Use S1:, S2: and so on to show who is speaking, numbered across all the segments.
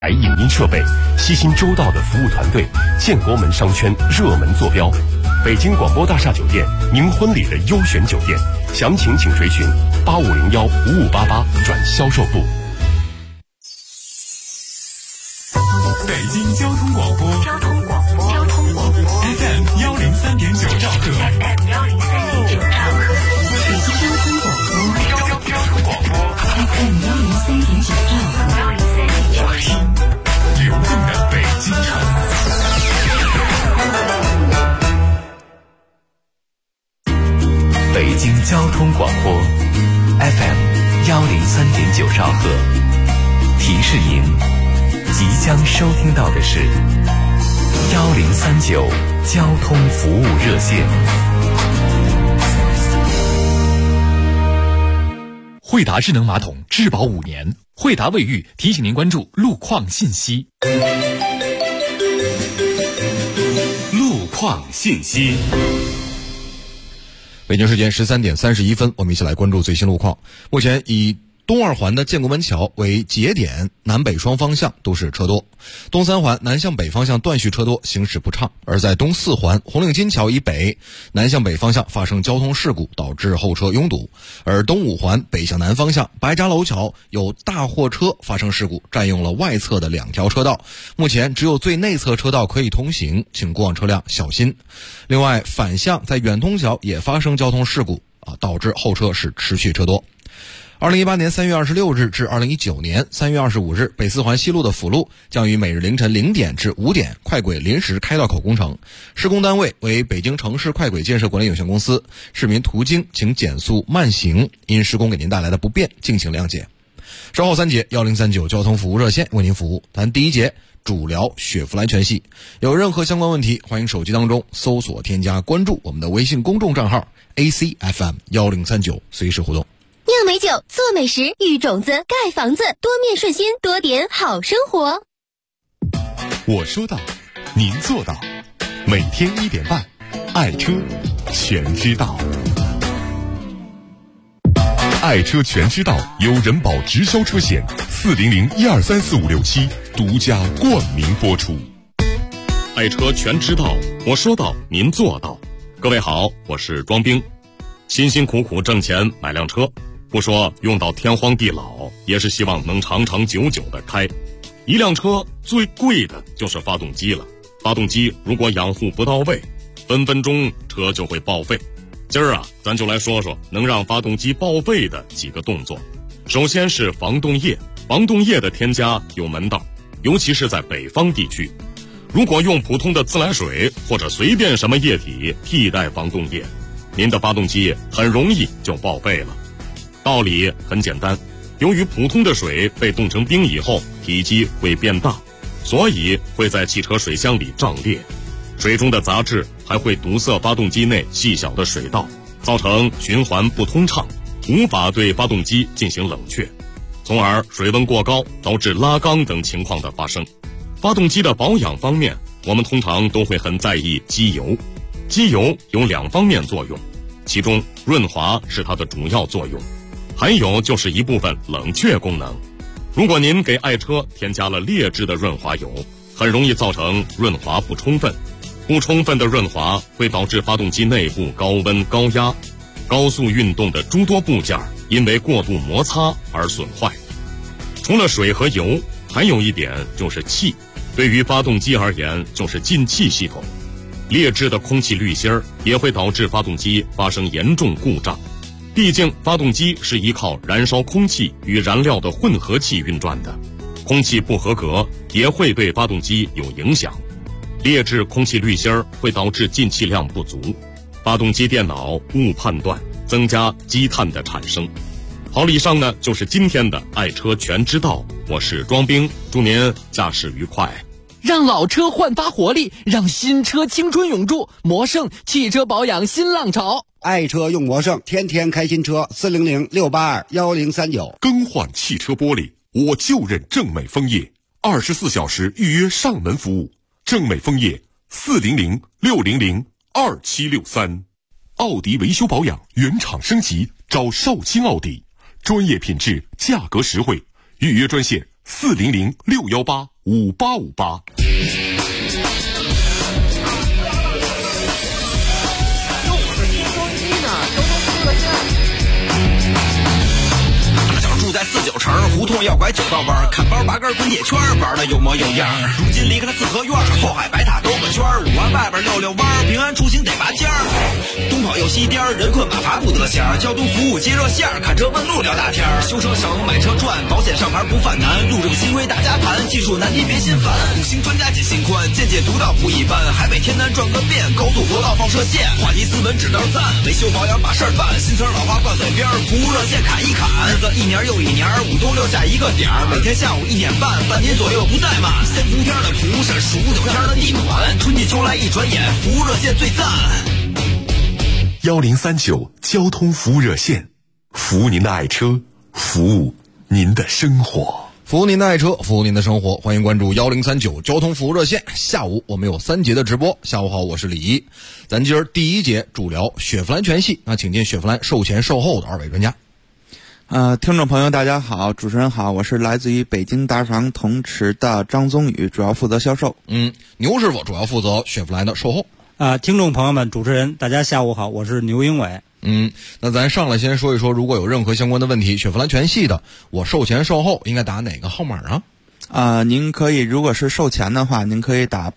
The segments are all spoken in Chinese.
S1: 影音设备，悉心周到的服务团队，建国门商圈热门坐标，北京广播大厦酒店，您婚礼的优选酒店。详情请垂询85015588转销售部。
S2: 北京交通广播FM 103.9兆赫，
S3: 北京交通广播 FM 103.9兆赫，
S2: 流动的北京城。
S4: 北京交通广播 FM 103.9兆赫，提示您即将收听到的是1039交通服务热线。
S5: 惠达智能马桶质保5年，惠达卫浴提醒您关注路况信息。
S2: 路况信息。
S6: 北京时间13点31分，我们一起来关注最新路况。目前以东2环的建国门桥为节点，南北双方向都是车多。东3环南向北方向断续车多，行驶不畅。而在东4环红领巾桥以北，南向北方向发生交通事故，导致后车拥堵。而东5环北向南方向白闸楼桥有大货车发生事故，占用了外侧的2条车道，目前只有最内侧车道可以通行，请过往车辆小心。另外，反向在远通桥也发生交通事故，导致后车是持续车多。2018年3月26日至2019年3月25日，北4环西路的辅路将于每日凌晨0点至5点快轨临时开道口工程，施工单位为北京城市快轨建设管理有限公司，市民途经请减速慢行，因施工给您带来的不便，敬请谅解。稍后3节1039交通服务热线为您服务，谈第1节主聊雪佛兰全系。有任何相关问题，欢迎手机当中搜索添加关注我们的微信公众账号 ACFM 1039，随时互动。
S7: 酿美酒，做美食，育种子，盖房子，多面顺心，多点好生活。
S1: 我说到，您做到。每天1点半，爱车全知道。爱车全知道由人保直销车险400123456独家冠名播出。
S8: 爱车全知道，我说到，您做到。各位好，我是庄兵。辛辛苦苦挣钱买辆车，不说用到天荒地老，也是希望能长长久久的开。一辆车最贵的就是发动机了，发动机如果养护不到位，分分钟车就会报废。今儿咱就来说说能让发动机报废的几个动作。首先是防冻液，防冻液的添加有门道，尤其是在北方地区，如果用普通的自来水或者随便什么液体替代防冻液，您的发动机很容易就报废了。道理很简单，由于普通的水被冻成冰以后体积会变大，所以会在汽车水箱里胀裂，水中的杂质还会堵塞发动机内细小的水道，造成循环不通畅，无法对发动机进行冷却，从而水温过高导致拉缸等情况的发生。发动机的保养方面，我们通常都会很在意机油。机油有2方面作用，其中润滑是它的主要作用，还有就是一部分冷却功能。如果您给爱车添加了劣质的润滑油，很容易造成润滑不充分。不充分的润滑会导致发动机内部高温高压、高速运动的诸多部件因为过度摩擦而损坏。除了水和油，还有一点就是气，对于发动机而言就是进气系统。劣质的空气滤芯也会导致发动机发生严重故障，毕竟发动机是依靠燃烧空气与燃料的混合气运转的，空气不合格也会对发动机有影响。劣质空气滤芯会导致进气量不足，发动机电脑误判断，增加积碳的产生。好了，以上呢就是今天的爱车全知道，我是庄兵，祝您驾驶愉快。
S5: 让老车焕发活力，让新车青春永驻。魔盛汽车保养新浪潮，
S9: 爱车用魔盛，天天开新车。400-682-1039。
S1: 更换汽车玻璃，我就认正美枫叶，24小时预约上门服务。正美枫叶400-600-2763。奥迪维修保养原厂升级，找少卿奥迪，专业品质，价格实惠。预约专线400-618 5858。
S10: 住在49城胡同要拐9道弯，看包拔根滚铁圈，玩的有模有样。如今离开了四合院，后海白塔兜个圈，5环外边溜溜弯，平安出行得拔尖儿。东跑又西颠，人困马乏不得闲。交通服务接热线，看车问路聊大天。修车省买车赚，保险上牌不犯难。路政新规大家谈，技术难题别心烦。5星专家解心宽，见解独到不一般。海北天南转个遍，高速国道放射线，话题斯文指道赞，维修保养把事儿办。新词老话挂嘴边，服务热线砍一砍。日子一年又一年，5都留下一个点儿，每天下午1点半，半年左右不怠慢。先伏天的蒲扇，数9天的地暖，春季秋来一转眼，服务热线最赞。
S1: 1039交通服务热线，服务您的爱车，服务您的生活。
S6: 服务您的爱车，服务您的生活，欢迎关注1039交通服务热线。下午我们有3节的直播。下午好，我是李一。咱今儿第1节主聊雪佛兰全系，那请进雪佛兰售前售后的2位专家。
S11: 听众朋友大家好，主持人好，我是来自于北京大赏同池的张宗宇，主要负责销售。
S6: 牛师傅主要负责雪佛兰的售后。
S12: 听众朋友们，主持人大家下午好，我是牛英伟。
S6: 那咱上来先说一说，如果有任何相关的问题，雪佛兰全系的，我售前售后应该打哪个号码啊？
S11: 您可以，如果是售前的话，您可以打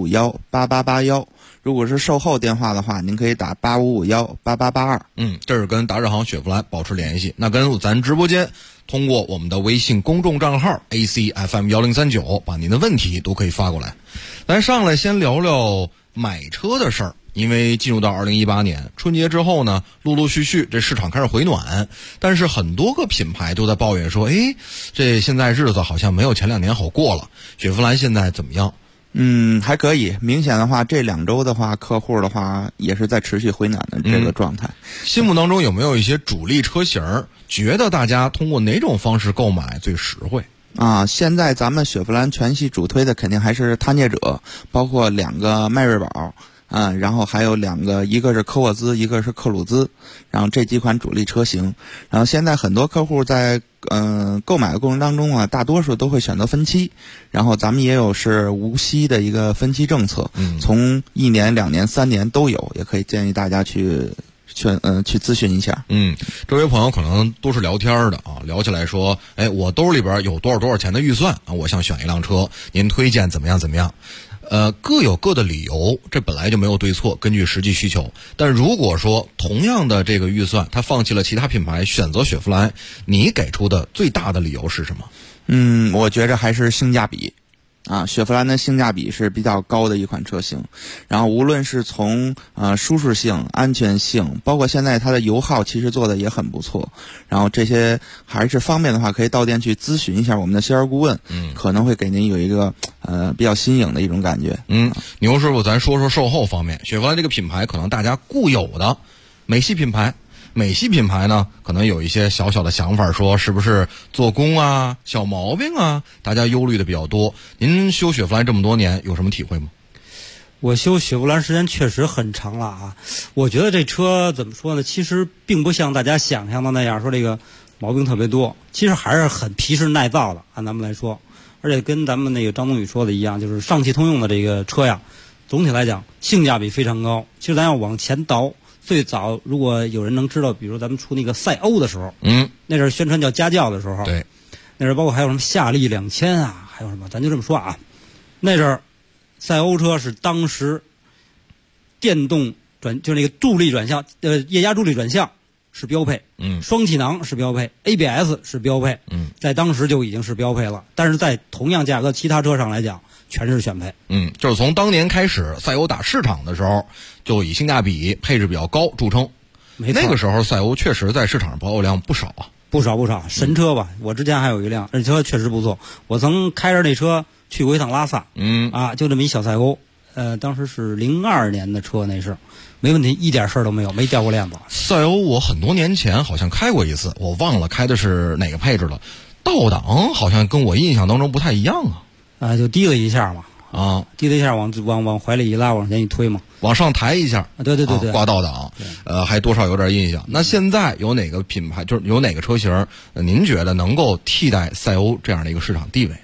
S11: 85518881；如果是售后电话的话，您可以打85518882。
S6: 这是跟达日航雪佛兰保持联系。那跟咱直播间通过我们的微信公众账号 ACFM1039，把您的问题都可以发过来。咱上来先聊聊买车的事儿。因为进入到2018年春节之后呢，陆陆续续这市场开始回暖，但是很多个品牌都在抱怨说，这现在日子好像没有前2年好过了。雪佛兰现在怎么样？
S11: 还可以。明显的话，这2周的话，客户的话也是在持续回暖的这个状态。
S6: 心目当中有没有一些主力车型，觉得大家通过哪种方式购买最实惠？
S11: 现在咱们雪佛兰全系主推的肯定还是探界者，包括2个迈锐宝。然后还有2个，一个是科沃兹，一个是克鲁兹，然后这几款主力车型。然后现在很多客户在购买的过程当中啊，大多数都会选择分期，然后咱们也有是无息的一个分期政策，从1年、2年、3年都有，也可以建议大家去咨询一下。
S6: 这位朋友可能都是聊天的啊，聊起来说，我兜里边有多少钱的预算啊，我想选一辆车，您推荐怎么样怎么样？各有各的理由，这本来就没有对错，根据实际需求。但如果说同样的这个预算，他放弃了其他品牌，选择雪佛兰，你给出的最大的理由是什么？
S11: 我觉着还是性价比。雪佛兰的性价比是比较高的一款车型，然后无论是从舒适性、安全性，包括现在它的油耗其实做的也很不错，然后这些还是方便的话，可以到店去咨询一下我们的销售顾问，可能会给您有一个比较新颖的一种感觉。
S6: 牛师傅，咱说说售后方面，雪佛兰这个品牌可能大家固有的美系品牌呢，可能有一些小小的想法，说是不是做工啊、小毛病啊，大家忧虑的比较多。您修雪佛兰这么多年，有什么体会吗？
S12: 我修雪佛兰时间确实很长了啊。我觉得这车怎么说呢？其实并不像大家想象的那样，说这个毛病特别多，其实还是很皮实耐造的。按咱们来说，而且跟咱们那个张宗宇说的一样，就是上汽通用的这个车呀，总体来讲性价比非常高。其实咱要往前倒。最早如果有人能知道，比如咱们出那个赛欧的时候，那阵宣传叫家教的时候，
S6: 对，
S12: 那阵包括还有什么夏利2000啊，还有什么，咱就这么说啊，那阵赛欧车是当时电动就是那个助力转向，液压助力转向是标配，双气囊是标配 ，ABS 是标配，在当时就已经是标配了，但是在同样价格其他车上来讲，全是选配。
S6: 就是从当年开始，赛欧打市场的时候，就以性价比、配置比较高著称。
S12: 没错，
S6: 那个时候赛欧确实在市场上保有量不少啊，
S12: 不少，神车吧。我之前还有一辆，这车确实不错。我曾开着那车去过一趟拉萨，就这么一小赛欧，当时是02年的车，那是没问题，一点事儿都没有，没掉过链子。
S6: 赛欧我很多年前好像开过一次，我忘了开的是哪个配置了。倒档好像跟我印象当中不太一样啊。
S12: 就低了一下嘛，低了一下，往怀里一拉，往前一推嘛，
S6: 往上抬一下，
S12: 对，
S6: 挂倒档，还多少有点印象。那现在有哪个品牌，就是有哪个车型，您觉得能够替代赛欧这样的一个市场地位？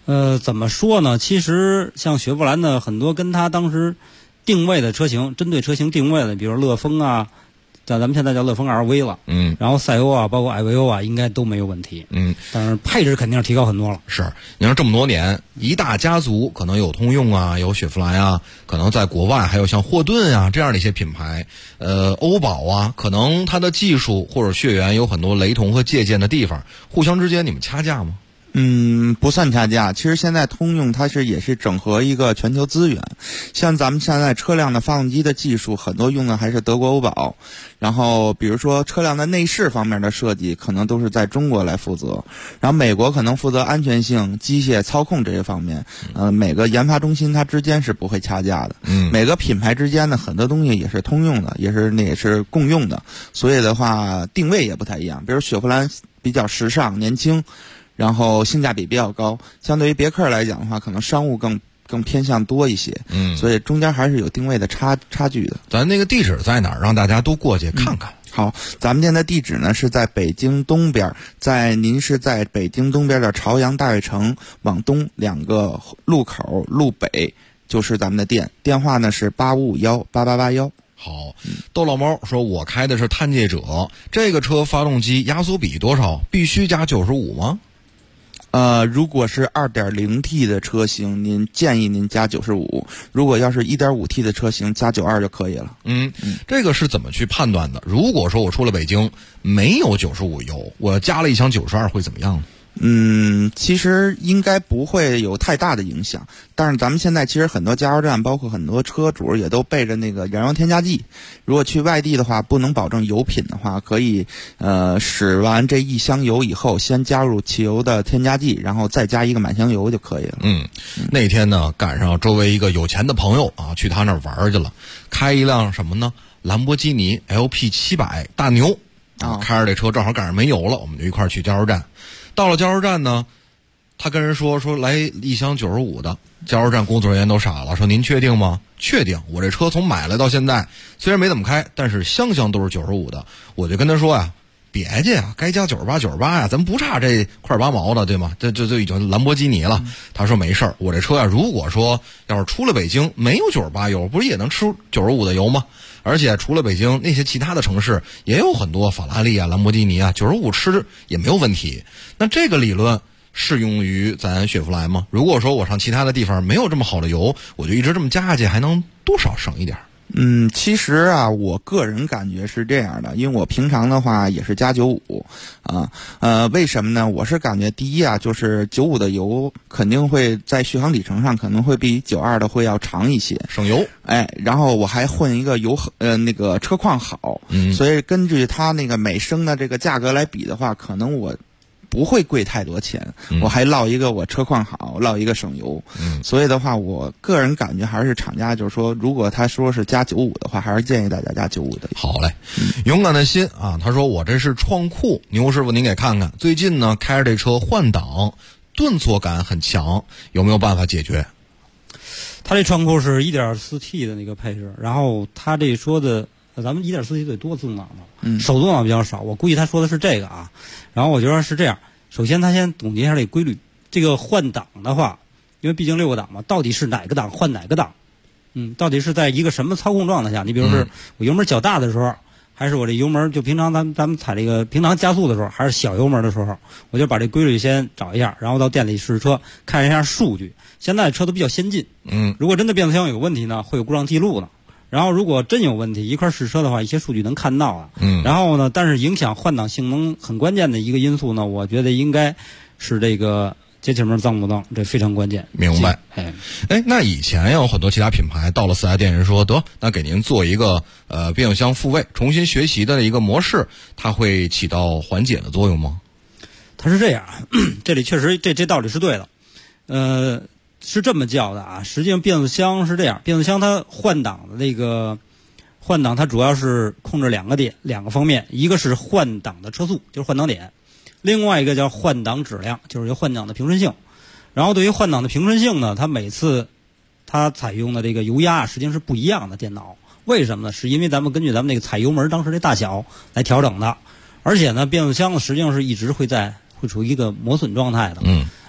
S12: 怎么说呢？其实像雪佛兰的很多跟它当时定位的车型，针对车型定位的，比如乐风啊，咱们现在叫乐风 RV 了，然后赛欧啊，包括艾维欧啊，应该都没有问题，但是配置肯定是提高很多了。
S6: 是，你说这么多年，一大家族可能有通用啊，有雪佛兰啊，可能在国外还有像霍顿啊这样的一些品牌，欧宝啊，可能它的技术或者血缘有很多雷同和借鉴的地方，互相之间你们掐架吗？
S11: 不算掐架。其实现在通用它也是整合一个全球资源，像咱们现在车辆的发动机的技术，很多用的还是德国欧宝。然后比如说车辆的内饰方面的设计，可能都是在中国来负责。然后美国可能负责安全性、机械操控这些方面。每个研发中心它之间是不会掐架的。每个品牌之间的很多东西也是通用的，也是共用的。所以的话，定位也不太一样。比如雪佛兰比较时尚、年轻。然后性价比比较高，相对于别克来讲的话，可能商务更偏向多一些，所以中间还是有定位的差距的。
S6: 咱那个地址在哪儿？让大家都过去看看。
S11: 好，咱们店的地址呢是在北京东边，您是在北京东边的朝阳大悦城往东2个路口路北就是咱们的店，电话呢是85518881。
S6: 好，窦老猫说，我开的是探界者，这个车发动机压缩比多少？必须加95吗？
S11: 如果是 2.0T 的车型，建议您加95；如果要是 1.5T 的车型，加92就可以了。
S6: 这个是怎么去判断的？如果说我出了北京没有95油，我加了一箱92会怎么样呢？
S11: 其实应该不会有太大的影响，但是咱们现在其实很多加油站，包括很多车主也都备着那个燃油添加剂。如果去外地的话，不能保证油品的话，可以使完这一箱油以后，先加入汽油的添加剂，然后再加一个满箱油就可以了。
S6: 那天呢，赶上周围一个有钱的朋友啊，去他那儿玩去了，开一辆什么呢？兰博基尼 LP700大牛开着这车正好赶上没油了，我们就一块儿去加油站。到了加油站呢，他跟人说来一箱95的，加油站工作人员都傻了，说您确定吗？确定，我这车从买来到现在虽然没怎么开，但是箱都是95的。我就跟他说呀，别介呀，该加98呀，咱不差这块8毛的，对吗？这已经兰博基尼了。他说没事儿，我这车呀，如果说要是出了北京没有98油，不是也能吃95的油吗？而且除了北京，那些其他的城市也有很多法拉利啊、兰博基尼啊，95吃也没有问题。那这个理论适用于咱雪佛兰吗？如果说我上其他的地方没有这么好的油，我就一直这么加下去，还能多少省一点？
S11: 其实啊，我个人感觉是这样的，因为我平常的话也是加95为什么呢？我是感觉第一啊，就是95的油肯定会在续航里程上可能会比92的会要长一些，
S6: 省油。
S11: 然后我还混一个那个车况好，所以根据它那个每升的这个价格来比的话，可能我不会贵太多钱，我还落一个我车况好，落一个省油。所以的话，我个人感觉还是厂家就是说，如果他说是加95的话，还是建议大家加95的。
S6: 好嘞，勇敢的心啊，他说我这是创酷，牛师傅您给看看，最近呢开着这车换挡，顿挫感很强，有没有办法解决？
S12: 他这创酷是 1.4T 的那个配置，然后他这说的。咱们 1.4T 得多自动挡的，手动挡比较少，我估计他说的是这个啊。然后我觉得是这样，首先他先总结一下这个规律。这个换挡的话，因为毕竟6个档嘛，到底是哪个档换哪个档？到底是在一个什么操控状态下？你比如说我油门较大的时候，还是我这油门就平常咱们踩这个平常加速的时候，还是小油门的时候，我就把这规律先找一下，然后到店里试车看一下数据。现在的车都比较先进，如果真的变速箱有问题呢，会有故障记录的。然后如果真有问题，一块试车的话，一些数据能看到啊。然后呢，但是影响换挡性能很关键的一个因素呢，我觉得应该是这个节气门脏不脏，这非常关键。
S6: 明白。那以前有很多其他品牌到了4S店，人说得，那给您做一个变速箱复位、重新学习的一个模式，它会起到缓解的作用吗？
S12: 它是这样，这里确实这道理是对的。是这么叫的啊，实际上变速箱是这样，变速箱它换挡的那个换挡，它主要是控制两个方面，一个是换挡的车速，就是换挡点，另外一个叫换挡质量，就是换挡的平顺性。然后对于换挡的平顺性呢，它每次它采用的这个油压实际上是不一样的电脑。为什么呢？是因为咱们根据咱们那个踩油门当时的大小来调整的，而且呢，变速箱实际上是一直会处于一个磨损状态的。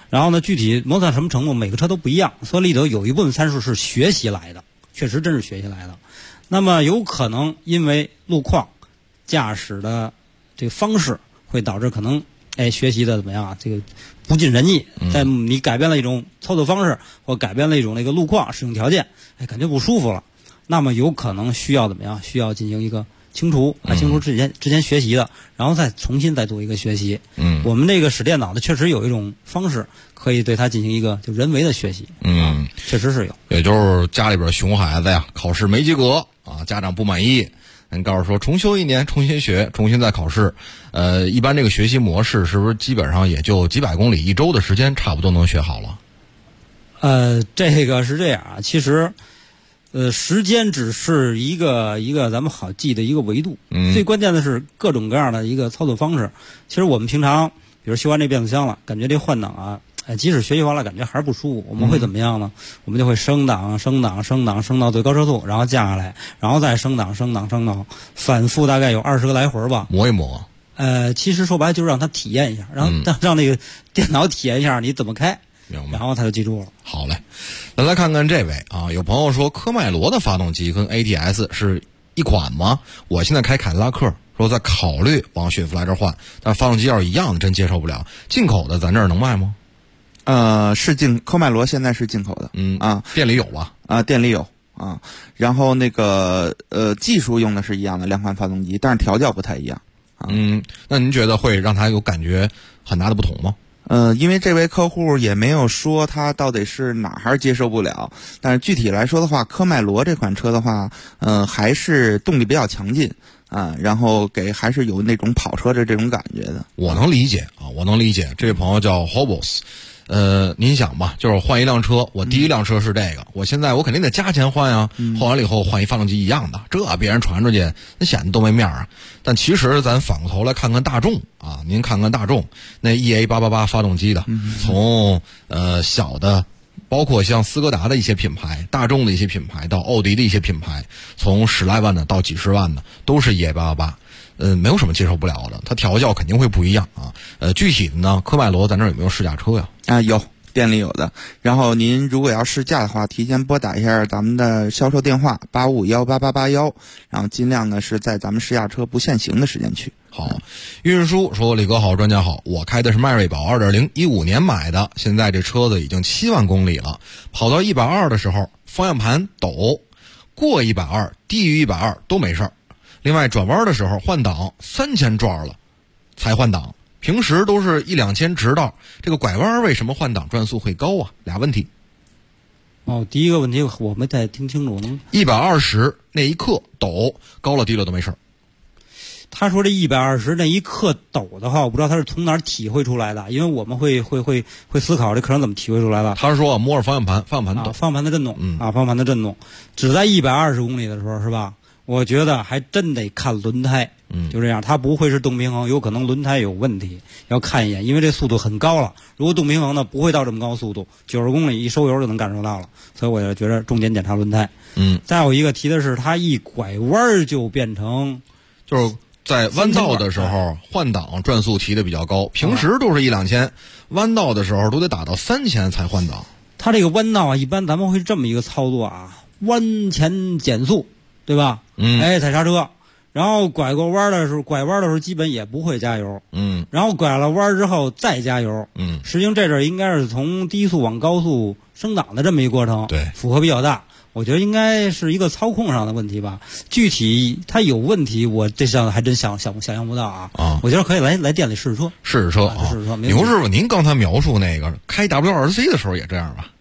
S12: 然后呢，具体摩擦什么程度，每个车都不一样，所以里头有一部分参数是学习来的，确实真是学习来的。那么有可能因为路况、驾驶的这个方式，会导致可能学习的怎么样啊？这个不尽人意，在你改变了一种操作方式，或改变了一种那个路况使用条件，感觉不舒服了，那么有可能需要怎么样？需要进行一个清除，清除之前学习的，然后再重新再做一个学习。我们这个使电脑的确实有一种方式可以对它进行一个就人为的学习。确实是有。
S6: 也就是家里边熊孩子呀，考试没及格啊，家长不满意，你告诉说重修1年，重新学，重新再考试。一般这个学习模式是不是基本上也就几百公里1周的时间，差不多能学好了？
S12: 这个是这样啊，其实。时间只是一个咱们好记的一个维度，最关键的是各种各样的一个操作方式。其实我们平常，比如修完这变速箱了，感觉这换挡啊，即使学习完了，感觉还是不舒服，我们会怎么样呢？我们就会升档到最高车速，然后降下来，然后再升档，反复大概有20个来回吧，
S6: 磨一磨。
S12: 其实说白了就是让他体验一下，让那个电脑体验一下你怎么开。然后他就记住了。
S6: 好嘞，咱来看看这位啊，有朋友说科迈罗的发动机跟 ATS 是一款吗？我现在开凯迪拉克，说在考虑往雪佛兰这换，但发动机要是一样的真接受不了。进口的咱这儿能卖吗？
S11: 是科迈罗现在是进口的。
S6: 店里有吧？
S11: 店里有啊。然后那个技术用的是一样的两款发动机，但是调教不太一样。
S6: 那您觉得会让它有感觉很大的不同吗？
S11: 因为这位客户也没有说他到底是哪还是接受不了，但是具体来说的话，科迈罗这款车的话，还是动力比较强劲啊，然后还是有那种跑车的这种感觉的。
S6: 我能理解啊，这位朋友叫 Hobos。您想吧，就是换一辆车，我第一辆车是这个，我现在我肯定得加钱换呀，换完了以后换一发动机一样的，这别人传出去那显得多没面啊。但其实咱反过头来看看大众啊，您看看大众那 EA888 发动机的，从小的包括像斯柯达的一些品牌，大众的一些品牌到奥迪的一些品牌，从10来万的到几十万的都是 EA888。没有什么接受不了的，它调教肯定会不一样啊。具体的呢，科迈罗咱这儿有没有试驾车呀？
S11: 有，店里有的。然后您如果要试驾的话，提前拨打一下咱们的销售电话85518881，然后尽量呢是在咱们试驾车不限行的时间去。
S6: 好，运输说李哥好，专家好，我开的是迈锐宝 2.0，15年买的，现在这车子已经7万公里了，跑到120的时候方向盘抖，过120低于120都没事儿。另外转弯的时候换挡3000转了才换挡，平时都是1-2千直道，这个拐弯为什么换挡转速会高啊？俩问题。
S12: 第一个问题我没太听清楚呢。
S6: 120那一刻抖，高了低了都没事。
S12: 他说这120那一刻抖的话，我不知道他是从哪儿体会出来的，因为我们会思考这客人怎么体会出来的。
S6: 他说摸着方向盘抖，
S12: 方向盘的震动方向盘的震动，只在120公里的时候是吧？我觉得还真得看轮胎，就这样，它不会是动平衡，有可能轮胎有问题，要看一眼，因为这速度很高了。如果动平衡呢，不会到这么高速度，90公里一收油就能感受到了，所以我就觉得重点检查轮胎。再有一个提的是，它一拐弯就变成，
S6: 就是在弯道的时候换挡转速提的比较高，平时都是1-2千，弯道的时候都得打到3000才换挡。
S12: 它这个弯道啊，一般咱们会这么一个操作啊，弯前减速。对吧？踩刹车，然后拐弯的时候基本也不会加油，然后拐了弯之后再加油，实际上这阵应该是从低速往高速升档的这么一个过程，
S6: 对，
S12: 负荷比较大，我觉得应该是一个操控上的问题吧。具体它有问题，我这项还真想象不到啊。我觉得可以来店里试试车，
S6: 试试车。牛师傅，您刚才描述那个开 WRC 的时候也这样吧？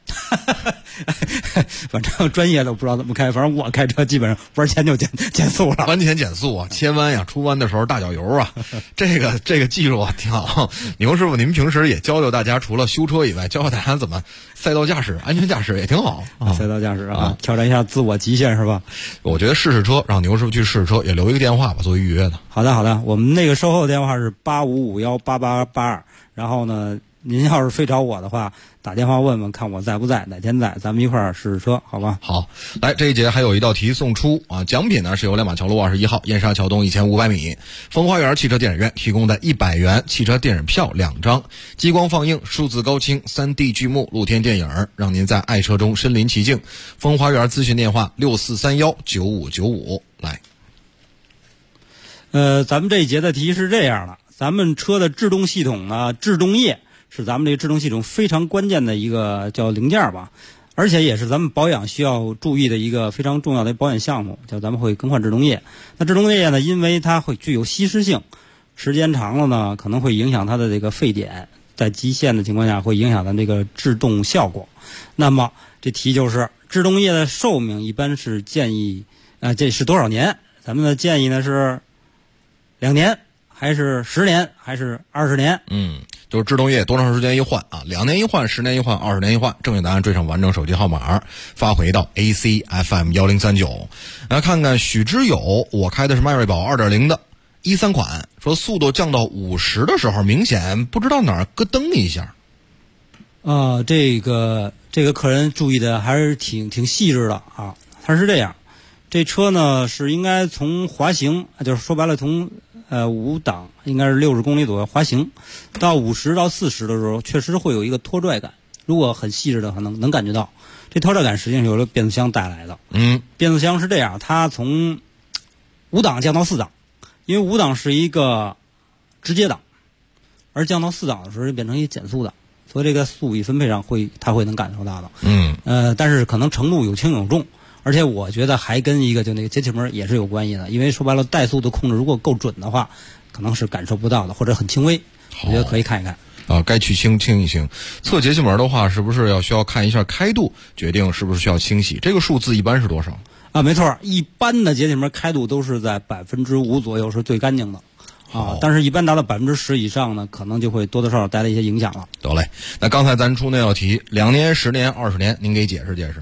S12: 反正专业的不知道怎么开，反正我开车基本上弯前就减速了，
S6: 弯前减速啊，切弯呀，出弯的时候大脚油啊，这个技术啊挺好。牛师傅，您平时也教教大家，除了修车以外，教教大家怎么赛道驾驶、安全驾驶也挺好。
S12: 赛道驾驶挑战一下自我极限是吧？
S6: 我觉得试试车，让牛师傅去试试车，也留一个电话吧，作为预约的。
S12: 好的，我们那个售后电话是85518882，然后呢您要是非找我的话，打电话问问看我在不在，哪天在，咱们一块儿试试车，好吧？
S6: 好，来这一节还有一道题送出啊，奖品呢是由亮马桥路21号、燕莎桥东1500米、风花园汽车电影院提供的100元汽车电影票2张，激光放映、数字高清、3D 剧目露天电影，让您在爱车中身临其境。风花园咨询电话64319595，来。
S12: 咱们这一节的题是这样的，咱们车的制动系统呢，制动液是咱们这个制动系统非常关键的一个叫零件吧，而且也是咱们保养需要注意的一个非常重要的保养项目，叫咱们会更换制动液。那制动液呢，因为它会具有吸湿性，时间长了呢，可能会影响它的这个沸点，在极限的情况下会影响它这个制动效果。那么这题就是制动液的寿命一般是建议这是多少年？咱们的建议呢是2年还是10年还是20年？
S6: 就是制动液多长时间一换啊？2年一换，10年一换，20年一换。正确答案追上完整手机号码，发回到 ACFM 1039。来看看许之友，我开的是迈锐宝 2.0 的13款，说速度降到50的时候，明显不知道哪儿咯噔一下。
S12: 这个客人注意的还是挺细致的啊。他是这样，这车呢是应该从滑行，就是说白了从5档应该是60公里左右滑行，到50到40的时候，确实会有一个拖拽感。如果很细致的话，能感觉到这拖拽感实际上是由变速箱带来的。变速箱是这样，它从5档降到4档，因为5档是一个直接档，而降到4档的时候就变成一个减速档，所以这个速比分配上它会能感受到的。但是可能程度有轻有重。而且我觉得还跟一个就那个节气门也是有关系的，因为说白了怠速的控制如果够准的话，可能是感受不到的，或者很轻微。我觉得可以看一看
S6: 啊，该去清一清。测节气门的话，是不是需要看一下开度，决定是不是需要清洗？这个数字一般是多少？
S12: 没错，一般的节气门开度都是在5%左右是最干净的但是一般达到10%以上呢，可能就会多多少少带来一些影响了。
S6: 得嘞，那刚才咱出那道题，2年、10年、20年，您给解释解释。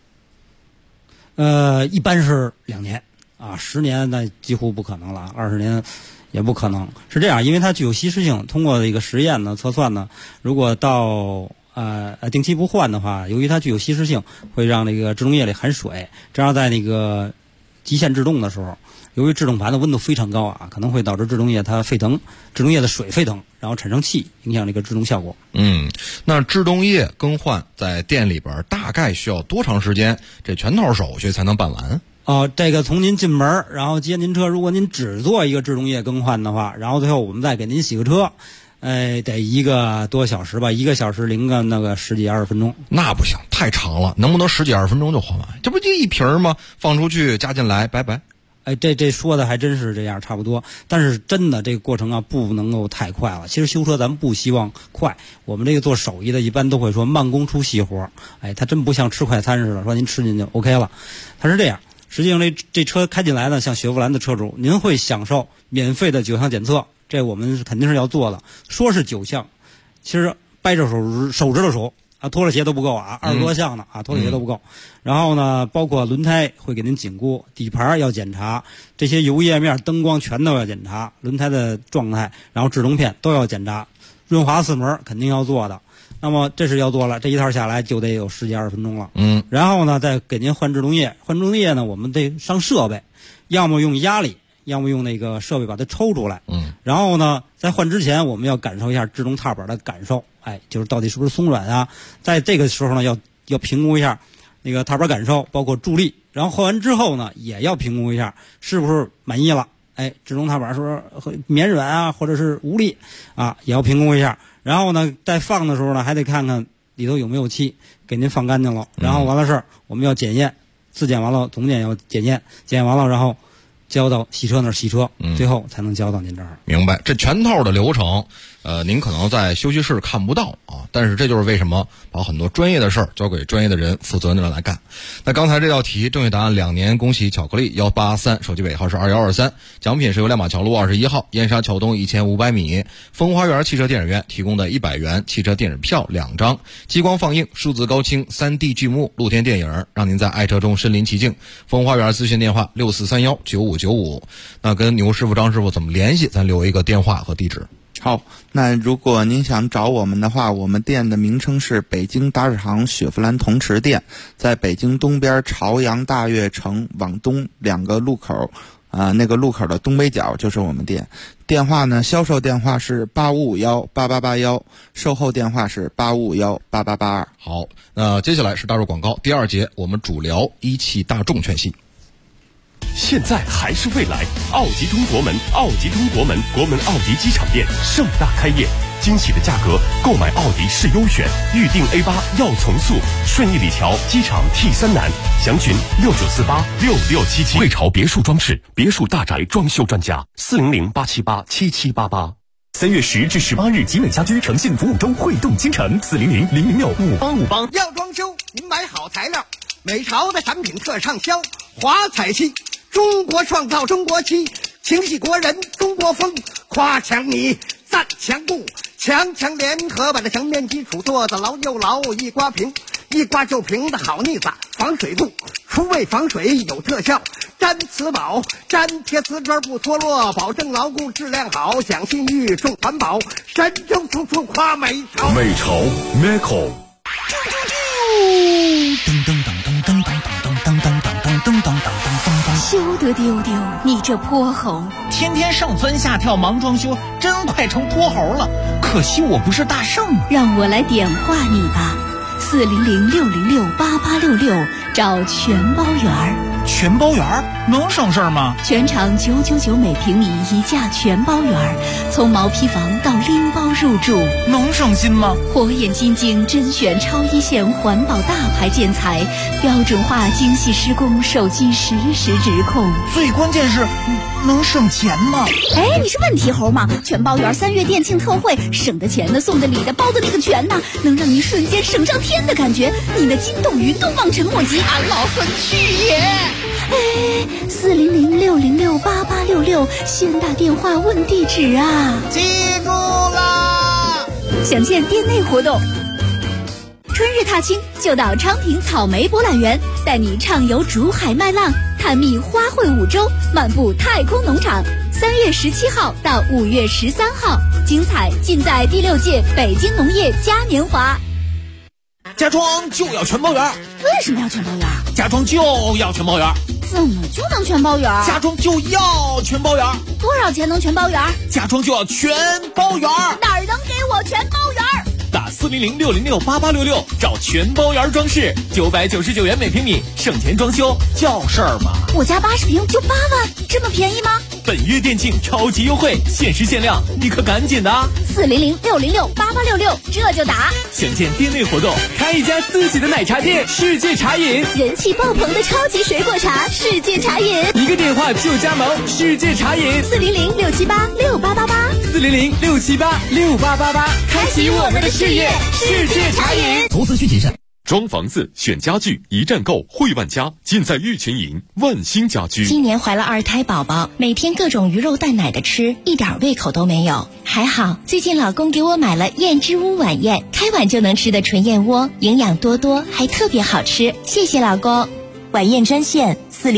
S12: 一般是2年10年那几乎不可能了，20年也不可能。是这样，因为它具有吸湿性，通过这个实验呢测算呢，如果到定期不换的话，由于它具有吸湿性，会让那个制动液里含水，这样在那个极限制动的时候，由于制动盘的温度非常高可能会导致制动液它沸腾，制动液的水沸腾，然后产生气，影响这个制动效果。
S6: 那制动液更换在店里边大概需要多长时间？这全套手续才能办完？
S12: 这个从您进门，然后接您车，如果您只做一个制动液更换的话，然后最后我们再给您洗个车，得1个多小时吧，1个小时零个那个10几20分钟。
S6: 那不行，太长了，能不能10几20分钟就换完？这不就一瓶吗？放出去加进来，拜拜。
S12: 这说的还真是这样，差不多。但是真的这个过程不能够太快了。其实修车咱们不希望快，我们这个做手艺的一般都会说慢工出细活。它真不像吃快餐似的，说您吃进去 OK 了。它是这样，实际上这车开进来呢，像雪佛兰的车主，您会享受免费的9项检测，这我们肯定是要做的。说是9项，其实掰着手指头数。脱了鞋都不够20多项呢脱了鞋都不够。然后呢，包括轮胎会给您紧固，底盘要检查，这些油液面、灯光全都要检查，轮胎的状态，然后制动片都要检查，润滑四门肯定要做的。那么这是要做了，这一套下来就得有10几20分钟了。然后呢，再给您换制动液，换制动液呢，我们得上设备，要么用压力，要么用那个设备把它抽出来。然后呢，在换之前我们要感受一下制动踏板的感受，就是到底是不是松软在这个时候呢，要评估一下那个踏板感受，包括助力。然后换完之后呢，也要评估一下是不是满意了。制动踏板是不是绵软或者是无力也要评估一下。然后呢，在放的时候呢，还得看看里头有没有气，给您放干净了。然后完了事儿，我们要检验，自检完了，总检要检验，检验完了，然后交到洗车那儿洗车，最后才能交到您这儿。
S6: 明白，这全套的流程，您可能在休息室看不到但是这就是为什么把很多专业的事儿交给专业的人、负责任的人来干。那刚才这道题正确答案2年恭喜巧克力183，手机尾号是2123，奖品是由亮马桥路21号、燕莎桥东1500米、风花园汽车电影院提供的100元汽车电影票2张，激光放映、数字高清、3D 剧目露天电影，让您在爱车中身临其境。风花园咨询电话64319595。那跟牛师傅、张师傅怎么联系？咱留一个电话和地址。
S11: 好，那如果您想找我们的话，我们店的名称是北京打水行雪佛兰同池店，在北京东边朝阳大悦城往东2个路口，那个路口的东北角就是我们店。电话呢，销售电话是85518881，售后电话是85518882。
S6: 好，那接下来是大入广告，第2节我们主聊一汽大众全系。
S1: 现在还是未来，奥迪中国门，奥迪中国门，国门奥迪机场店盛大开业，惊喜的价格，购买奥迪是优选，预定 A8 要从速，顺义里桥机场 T3南，详询69486677。汇潮别墅装饰，别墅大宅装修专家，400-878-7788。
S13: 3月10至18日，集美家居诚信服务周汇动京城，400-006-5858。
S14: 要装修，您买好材料，美潮的产品特畅销，华彩漆，中国创造中国漆，情系国人中国风，夸墙泥，赞墙布，强联合把这墙面基础做得牢又牢，一刮平，一刮就平的好腻子，防水度，除味防水有特效，粘瓷宝，粘贴瓷砖不脱落，保证牢固质量好，讲信誉重环保，神州处处夸美潮。
S2: 美潮 Meco。
S15: 噔噔噔噔噔噔噔噔噔噔噔噔噔噔，
S16: 休得丢丢，你这泼猴！
S15: 天天上蹿下跳忙装修，真快成泼猴了。可惜我不是大圣啊！
S16: 让我来点化你吧，400-606-8866，找全包园儿。
S15: 全包园能省事儿吗？
S16: 全场999每平米一价全包园，从毛坯房到拎包入住，
S15: 能省心吗？
S16: 火眼金睛甄选超一线环保大牌建材，标准化精细施工，手机实时直控。
S15: 最关键是能省钱吗？
S16: 哎，你是问题猴吗？全包园3月店庆特惠，省的钱的、送的礼的、包的那个全呢，能让你瞬间省上天的感觉，你的筋斗云都望尘莫及，俺老孙去也！哎，400-606-8866，先打电话问地址啊！
S15: 记住啦！
S16: 详见店内活动。春日踏青就到昌平草莓博览园，带你畅游竹海麦浪，探秘花卉五洲，漫步太空农场。3月17号到5月13号，精彩尽在第6届北京农业嘉年华。
S15: 家装就要全包园。
S16: 为什么要全包园？
S15: 家装就要全包园。
S16: 怎么就能全包园？
S15: 家装就要全包园。
S16: 多少钱能全包园？
S15: 家装就要全包园。
S16: 哪儿能给我全包园？
S13: 打400-606-8866，找全包园装饰，999元每平米，省钱装修叫事儿吗？
S16: 我家80平就8万，这么便宜吗？
S13: 本月店庆超级优惠，限时限量，你可赶紧的
S16: ！400-606-8866，这就打。
S13: 详见店内活动，开一家自己的奶茶店，世界茶饮，
S16: 人气爆棚的超级水果茶，世界茶饮，
S13: 一个电话就加盟，世界茶饮
S16: ，400-678-6888，400-678-6888，
S13: 开启我们的事业，世界茶饮。
S15: 投资需谨慎。
S2: 装房子、选家具，一站购汇万家，尽在玉泉营万兴家居。
S17: 今年怀了2胎宝宝，每天各种鱼肉蛋奶的吃，一点胃口都没有。还好最近老公给我买了燕之屋晚宴，开碗就能吃的纯燕窝，营养多多，还特别好吃。谢谢老公。晚宴专线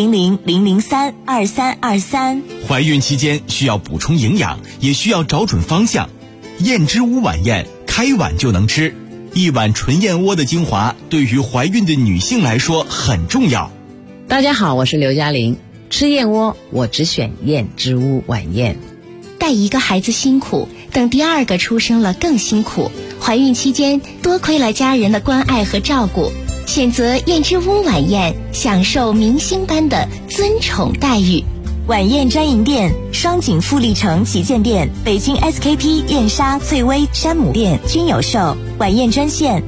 S17: 400-003-2323。
S18: 怀孕期间需要补充营养，也需要找准方向。燕之屋晚宴，开碗就能吃。一碗纯燕窝的精华，对于怀孕的女性来说很重要。
S19: 大家好，我是刘嘉玲。吃燕窝，我只选燕之屋晚宴。
S17: 带一个孩子辛苦，等第2个出生了更辛苦。怀孕期间多亏了家人的关爱和照顾，选择燕之屋晚宴，享受明星般的尊宠待遇。
S20: 晚宴专营店：双井富力城旗舰店、北京 SKP 燕莎、翠微、山姆店均有售。晚宴专线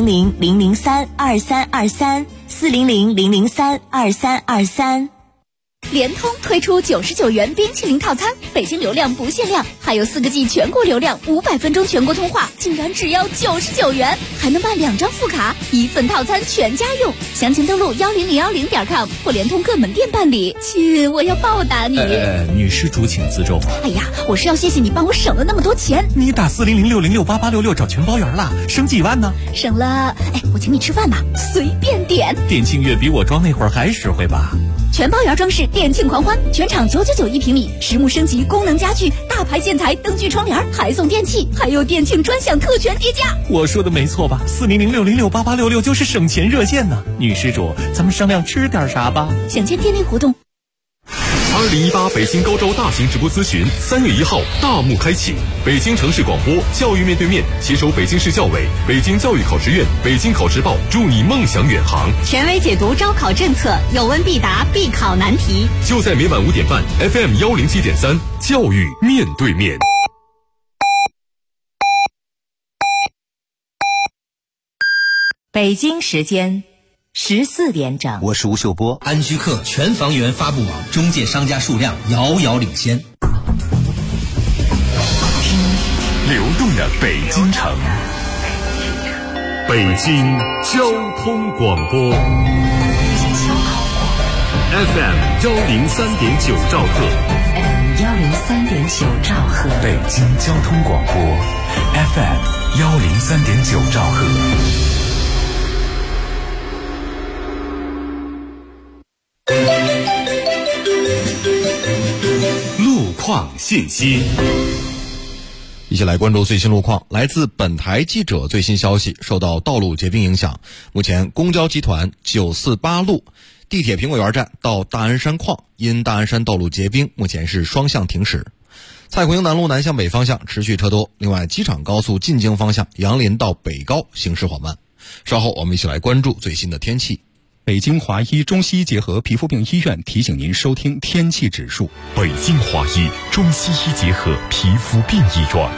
S20: 400-003-2323，400-003-2323。
S16: 联通推出99元冰淇淋套餐，北京流量不限量，还有4个G 全国流量，500分钟全国通话，竟然只要99元，还能办2张副卡，1份套餐全家用。详情登录10010.com或联通各门店办理。亲，我要报答你。
S13: 女施主请自重。
S16: 哎呀，我是要谢谢你帮我省了那么多钱。
S13: 你打400-606-8866找全包园了，省几万呢？
S16: 省了，我请你吃饭吧，随便点。
S13: 店庆月比我装那会儿还实惠吧？
S16: 全包圆装饰店庆狂欢，全场999一平米，实木升级功能家具，大牌建材灯具窗帘，还送电器，还有店庆专享特权低价。
S13: 我说的没错吧？400-606-8866就是省钱热线呢。女施主，咱们商量吃点啥吧？
S16: 想见店内活动。
S2: 2018北京高招大型直播咨询3月1号大幕开启，北京城市广播教育面对面携手北京市教委、北京教育考试院、北京考试报，助你梦想远航。
S20: 权威解读招考政策，有问必答，必考难题。
S2: 就在每晚5点半 FM 107.3，教育面对面。
S20: 北京时间14点整，
S21: 我是吴秀波。安居客全房源发布网中介商家数量遥遥领先。
S2: 听流动的北京城，北京交通广播 FM 103.9兆赫
S20: FM 103.9兆赫，
S4: 北京交通广播 FM 103.9兆赫。
S2: 路况信息，
S6: 一起来关注最新路况。来自本台记者最新消息，受到道路结冰影响，目前公交集团948路地铁苹果园站到大安山矿因大安山道路结冰，目前是双向停驶。蔡逵营南路南向北方向持续车多，另外机场高速进京方向杨林到北高行驶缓慢。稍后我们一起来关注最新的天气。
S22: 北京华医中西医结合皮肤病医院提醒您收听天气指数。
S1: 北京华医中西医结合皮肤病医院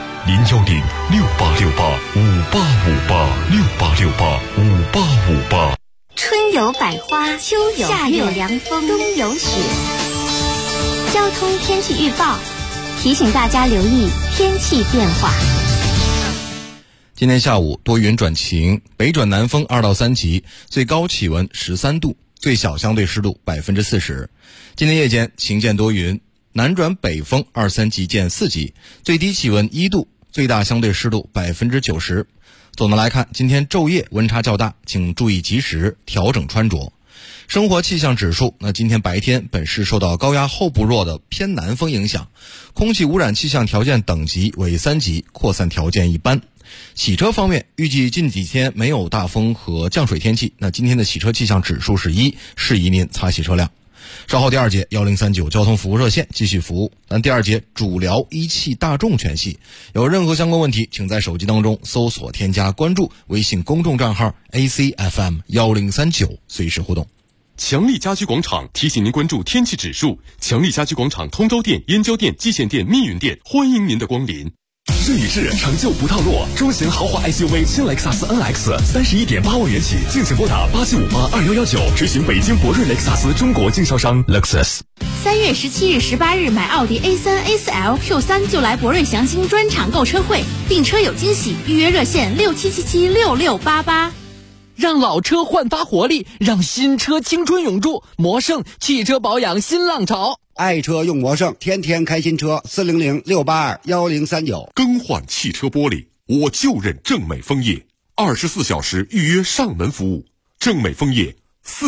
S1: ，010-6868-5858，6868-5858。
S7: 春有百花，秋有夏有凉风，冬有雪。交通天气预报提醒大家留意天气变化。
S6: 今天下午多云转晴，北转南风2到3级，最高气温13度，最小相对湿度40%。今天夜间晴间多云，南转北风2、3级见4级，最低气温1度，最大相对湿度90%。总的来看，今天昼夜温差较大，请注意及时调整穿着。生活气象指数，今天白天本市受到高压后部弱的偏南风影响，空气污染气象条件等级为3级，扩散条件一般。洗车方面，预计近几天没有大风和降水天气，今天的洗车气象指数是1，适宜您擦洗车辆。稍后第2节1039交通服务热线继续服务，第2节主聊一汽大众全系。有任何相关问题，请在手机当中搜索添加关注微信公众账号 ACFM1039，随时互动。
S2: 强力家居广场提醒您关注天气指数。强力家居广场通州店、燕郊店、蓟县店、密云店，欢迎您的光临。
S1: 这里是成就不套路，中型豪华 SUV 新雷克萨斯 NX 31.8万元起，敬请拨打87582119，执行北京博瑞雷克萨斯中国经销商 Lexus。
S16: 3月17日、18日买奥迪 A3、A4L、Q3 就来博瑞祥兴专场购车会，订车有惊喜，预约热线67776688。
S5: 让老车焕发活力，让新车青春永驻。魔胜汽车保养新浪潮，
S9: 爱车用魔胜，天天开新车，400-682-1039。
S2: 更换汽车玻璃，我就认正美枫叶，24小时预约上门服务。正美枫叶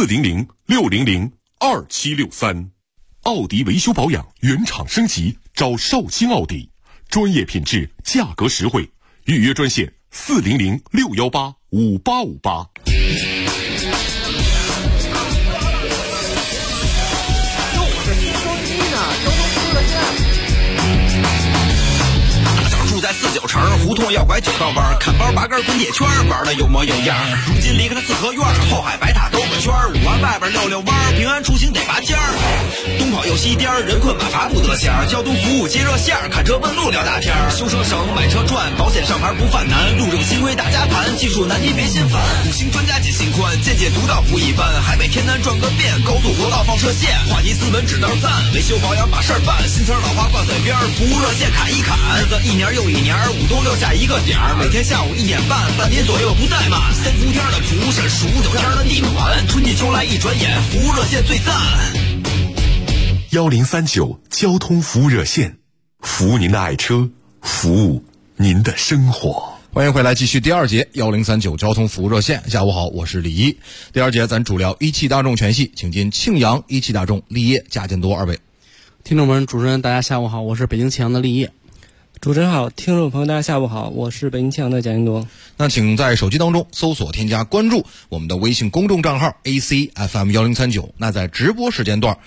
S2: 400-600-2763。奥迪维修保养原厂升级，找少卿奥迪，专业品质，价格实惠。预约专线400-618-5858。
S10: 住在49城，胡同要拐9道弯，看包拔根滚铁圈，玩的有模有样。如今离开了四合院，后海白塔兜个圈，5环外边溜弯，平安出行得拔尖儿。东跑又西颠，人困马乏不得闲。交通服务接热线，看车问路聊大天。修车省，买车赚，保险上牌不犯难。路政新规大家谈，技术难题别心烦。5星专家解心宽，见解独到不一般。海北天南转个遍，高速国道放射线，话题斯文只当赞。维修保养把事儿办，新词老话挂嘴边，服务热线砍一砍。日子一年又一年，5冬6夏一个点儿，每天下午1点半，半年左右不怠慢。3伏天的蒲是数9天的逆缓，春季秋来一转眼，服务热线最赞。
S1: 1039交通服务热线，服务您的爱车，服务您的生活。
S6: 欢迎回来，继续第二节1039交通服务热线。下午好，我是李一。第二节咱主聊一汽大众全系，请进庆阳、一汽大众、立业、贾建多二位。
S3: 听众们，主持人大家下午好，我是北京庆阳的立业。
S8: 主持人好，听众朋友大家下午好，我是北京庆阳的贾建多。
S6: 那请在手机当中搜索添加关注我们的微信公众账号 ACFM1039。那在直播时间段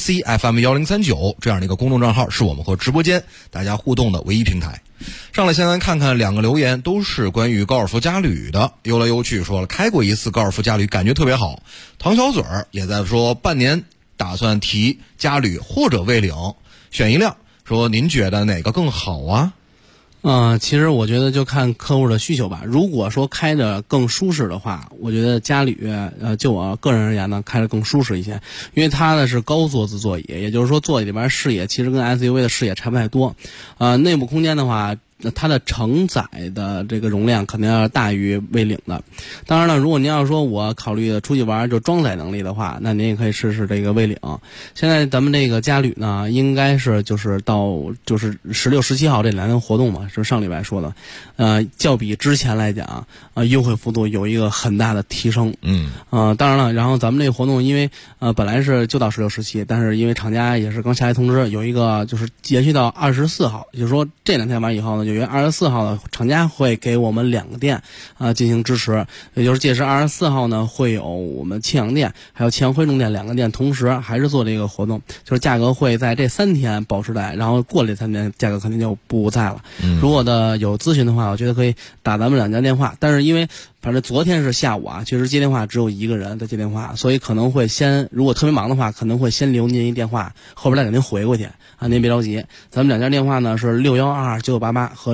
S6: ACFM1039 这样的一个公众账号是我们和直播间大家互动的唯一平台。上来先来看看两个留言，都是关于高尔夫嘉旅的，悠来悠去说了开过一次高尔夫嘉旅，感觉特别好。唐小嘴儿也在说半年打算提嘉旅或者魏领，选一辆，说您觉得哪个更好啊？
S3: 其实我觉得就看客户的需求吧。如果说开着更舒适的话，我觉得嘉旅就我个人而言呢，开着更舒适一些，因为它呢是高坐姿座椅，也就是说座椅里边视野其实跟 SUV 的视野差不太多。内部空间的话，它的承载的这个容量肯定要大于魏领的。当然了，如果您要说我考虑出去玩就装载能力的话，那您也可以试试这个魏领。现在咱们这个嘉旅呢，应该是就是到就是16、17号这两天活动嘛，是上礼拜说的，较比之前来讲，优惠幅度有一个很大的提升。当然了，然后咱们这个活动因为本来是就到16、17，但是因为厂家也是刚下来通知，有一个就是延续到24号，也就是说这两天完以后呢，9月24号的厂家会给我们2个店进行支持，也就是届时24号呢会有我们庆阳店还有庆阳汇众店2个店同时还是做这个活动，就是价格会在这3天保持在，然后过了这3天价格肯定就不在了。如果的有咨询的话，我觉得可以打咱们2家电话，但是因为反正昨天是下午确实接电话只有1个人在接电话，所以可能会先，如果特别忙的话，可能会先留您一电话，后边再给您回过去您别着急。咱们2家电话呢是612-9988和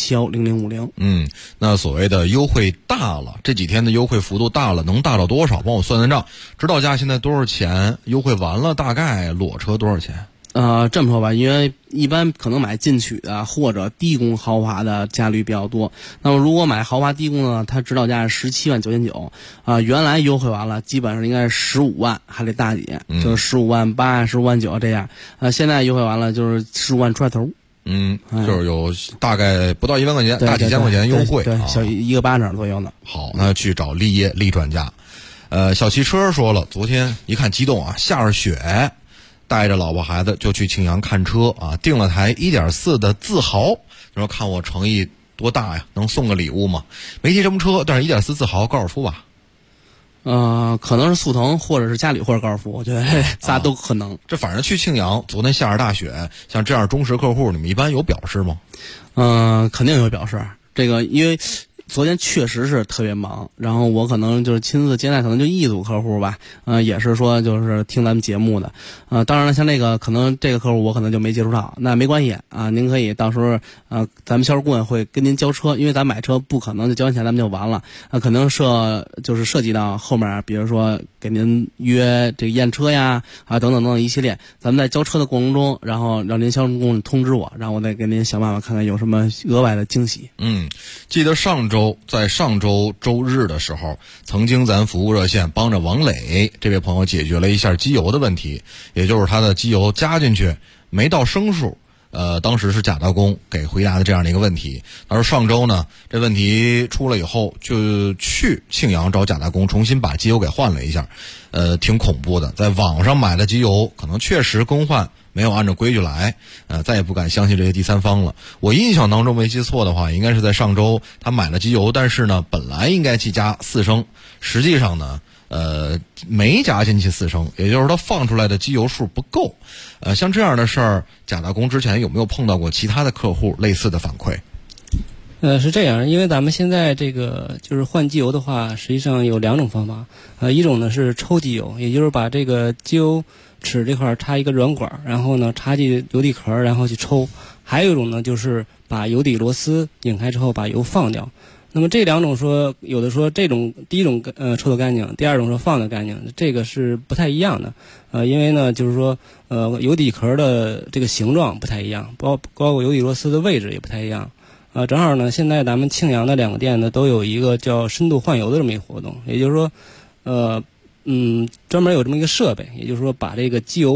S3: 637-0050。
S6: 那所谓的优惠大了，这几天的优惠幅度大了，能大到多少？帮我算算账。指导价现在多少钱？优惠完了大概裸车多少钱？
S3: 这么说吧，因为一般可能买进取的或者低功豪华的嘉旅比较多。那么如果买豪华低功呢，它指导价是17.999万，原来优惠完了基本上应该是15万，还得大几，就是15.8万、15.9万这样。现在优惠完了就是15万出头。
S6: 就是有大概不到1万块钱，大几千块钱优惠，
S3: 对，小一个巴掌左右呢。
S6: 好，那去找立业立专家。小汽车说了，昨天一看激动下着雪，带着老婆孩子就去庆阳看车订了台 1.4 的自豪，说看我诚意多大呀，能送个礼物吗？没提什么车，但是1.4自豪高尔夫吧。
S3: 可能是速腾或者是嘉旅或者高尔夫，我觉得仨都可能。
S6: 这反正去庆阳，昨天下着大雪，像这样忠实客户，你们一般有表示吗？
S3: 肯定有表示。这个因为昨天确实是特别忙，然后我可能就是亲自接待，可能就一组客户吧，也是说就是听咱们节目的，当然了，像这个可能这个客户我可能就没接触到，那没关系您可以到时候咱们销售顾问会跟您交车，因为咱买车不可能就交完钱咱们就完了，可能就是涉及到后面，比如说给您约这个验车呀等等等等一系列，咱们在交车的过程中，然后让您销售顾问通知我，然后我再给您想办法看看有什么额外的惊喜。
S6: 记得在上周周日的时候，曾经咱服务热线帮着王磊这位朋友解决了一下机油的问题，也就是他的机油加进去没到升数，当时是贾大工给回答的这样的一个问题。他说上周呢，这问题出了以后，就去庆阳找贾大工重新把机油给换了一下，挺恐怖的。在网上买的机油可能确实更换没有按照规矩来，再也不敢相信这些第三方了。我印象当中没记错的话，应该是在上周他买了机油，但是呢本来应该去加4升，实际上呢没加进去4升，也就是他放出来的机油数不够。像这样的事儿，贾大工之前有没有碰到过其他的客户类似的反馈？
S8: 是这样，因为咱们现在这个就是换机油的话，实际上有2种方法。一种呢是抽机油，也就是把这个机油齿这块插一个软管，然后呢插进油底壳，然后去抽。还有一种呢就是把油底螺丝拧开之后把油放掉。那么这2种说，有的说这种第一种抽得干净，第2种说放得干净，这个是不太一样的。因为呢就是说油底壳的这个形状不太一样，包括油底螺丝的位置也不太一样。正好呢现在咱们庆阳的2个店呢都有一个叫深度换油的这么一个活动，也就是说专门有这么一个设备，也就是说把这个机油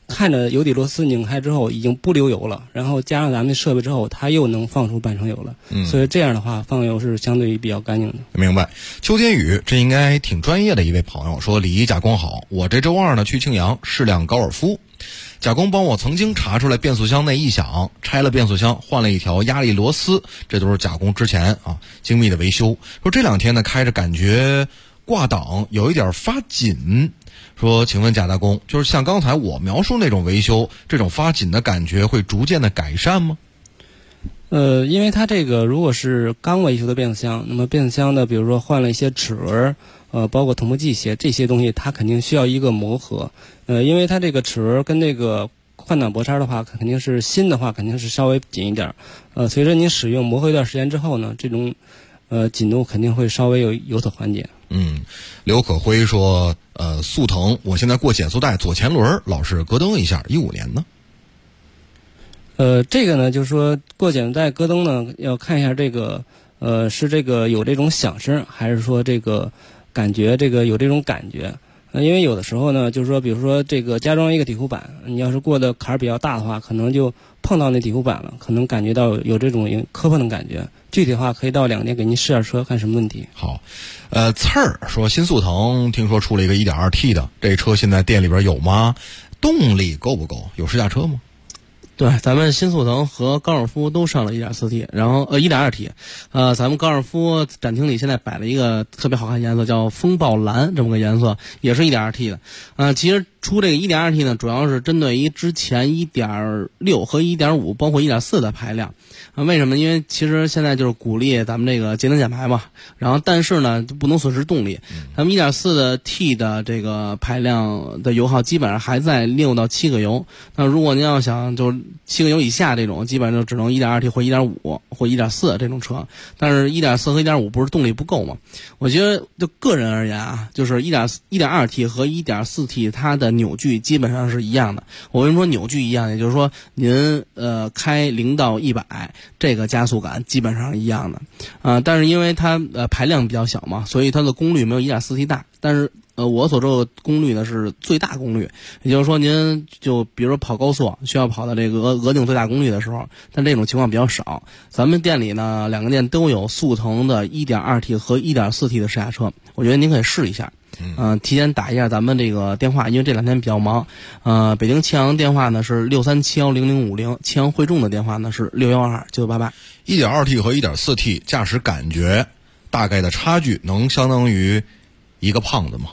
S8: 看着油底螺丝拧开之后已经不流油了，然后加上咱们的设备之后，它又能放出半升油了。所以这样的话放油是相对于比较干净的。
S6: 明白。邱天宇，这应该挺专业的一位朋友，说李甲工好，我这周二呢去庆阳试辆高尔夫，甲工帮我曾经查出来变速箱内异响，拆了变速箱，换了一条压力螺丝，这都是甲工之前精密的维修。说这2天呢开着感觉挂档有一点发紧，说请问贾大工，就是像刚才我描述那种维修，这种发紧的感觉会逐渐的改善吗？
S8: 因为它这个如果是刚维修的变速箱，那么变速箱的比如说换了一些齿轮，包括同步器械这些东西，它肯定需要一个磨合。因为它这个齿轮跟这个换挡拨叉的话，肯定是新的话肯定是稍微紧一点。随着你使用磨合一段时间之后呢，这种紧度肯定会稍微有所缓解。
S6: 刘可辉说速腾我现在过减速带左前轮老是咯噔一下，15年呢？
S8: 这个呢就是说过减速带咯噔呢要看一下这个是这个有这种响声，还是说这个感觉这个有这种感觉。因为有的时候呢就是说比如说这个加装一个底护板，你要是过的坎儿比较大的话，可能就碰到那底护板了，可能感觉到有这种磕碰的感觉。具体的话可以到2店给您试下车看什么问题。
S6: 好，刺儿说新速腾听说出了一个 1.2T 的，这车现在店里边有吗？动力够不够？有试驾车吗？
S3: 对，咱们新速腾和高尔夫都上了 1.4T， 然后1.2T， 咱们高尔夫展厅里现在摆了一个特别好看颜色，叫风暴蓝，这么个颜色，也是 1.2T 的。其实出这个 1.2T 呢，主要是针对于之前 1.6 和 1.5 包括 1.4 的排量。为什么？因为其实现在就是鼓励咱们这个节能减排嘛，然后但是呢不能损失动力。咱们 1.4 的 T 的这个排量的油耗基本上还在6到7个油，那如果您要想就是7个油以下这种，基本上就只能 1.2T 或 1.5 或 1.4 这种车。但是 1.4 和 1.5 不是动力不够吗？我觉得就个人而言啊，就是 1.2T 和 1.4T 它的扭矩基本上是一样的。我为什么说扭矩一样？也就是说您开0到100这个加速感基本上是一样的。但是因为它排量比较小嘛，所以它的功率没有 1.4T 大。但是我所说的功率呢是最大功率，也就是说您就比如说跑高速需要跑到这个额定最大功率的时候，但这种情况比较少。咱们店里呢2个店都有速腾的 1.2T 和 1.4T 的试驾车，我觉得您可以试一下。提前打一下咱们这个电话，因为这2天比较忙。北京庆阳电话呢是63710050，庆阳汇众的电话呢是6129988。
S6: 1.2T 和 1.4T 驾驶感觉大概的差距能相当于一个胖子吗？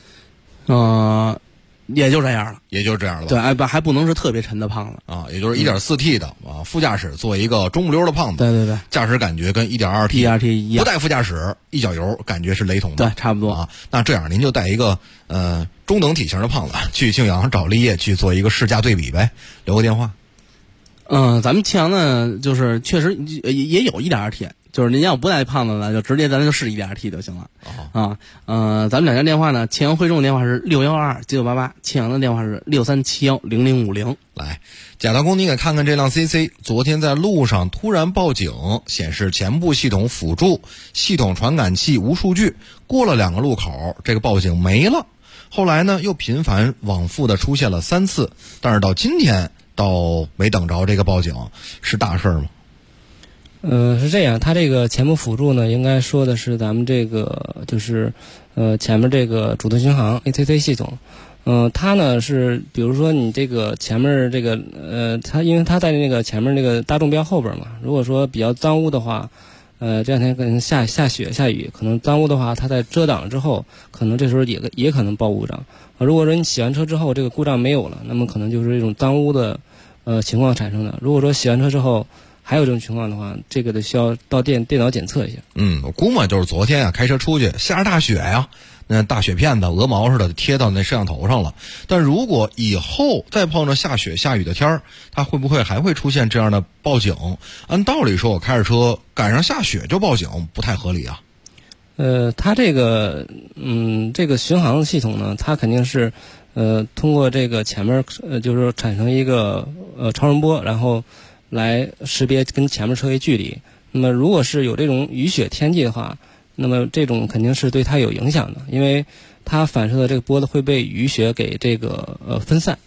S3: 也就这样了，
S6: 也就这样了。
S3: 对，还不能是特别沉的胖子
S6: 啊，也就是 1.4T 的副驾驶做一个中不溜的胖子。
S3: 对对对，
S6: 驾驶感觉跟 1.2T
S3: 一样，
S6: 不带副驾驶一脚油，感觉是雷同的。
S3: 对，差不多
S6: 啊。那这样您就带一个中等体型的胖子去庆阳找立业去做一个试驾对比呗，留个电话。
S3: 咱们庆阳呢，就是确实也有 1.2T。就是您要不带胖子呢，就直接咱就试 1.2T 就行了。咱们2家电话呢，庆阳汇众电话是6129988，庆阳的电话是63710050。
S6: 来，贾大工，你给看看这辆 CC， 昨天在路上突然报警，显示前部系统辅助系统传感器无数据，过了2个路口，这个报警没了。后来呢，又频繁往复的出现了3次，但是到今天倒没等着这个报警，是大事吗？
S8: 是这样，它这个前部辅助呢，应该说的是咱们这个就是前面这个主动巡航 ACC 系统。它呢是比如说你这个前面这个它因为它在那个前面那个大众标后边嘛，如果说比较脏污的话，这2天可能下雪下雨，可能脏污的话，它在遮挡之后，可能这时候也可能报故障。如果说你洗完车之后这个故障没有了，那么可能就是这种脏污的情况产生的。如果说洗完车之后还有这种情况的话，这个得需要到电脑检测一下。
S6: 我估摸就是昨天开车出去下着大雪呀，那大雪片子鹅毛似的贴到那摄像头上了。但如果以后再碰着下雪下雨的天儿，它会不会还会出现这样的报警？按道理说，我开着车赶上下雪就报警，不太合理啊。
S8: 它这个这个巡航系统呢，它肯定是通过这个前面就是产生一个超声波，然后来识别跟前面车的距离。那么如果是有这种雨雪天气的话，那么这种肯定是对它有影响的，因为它反射的这个波子会被雨雪给这个分散。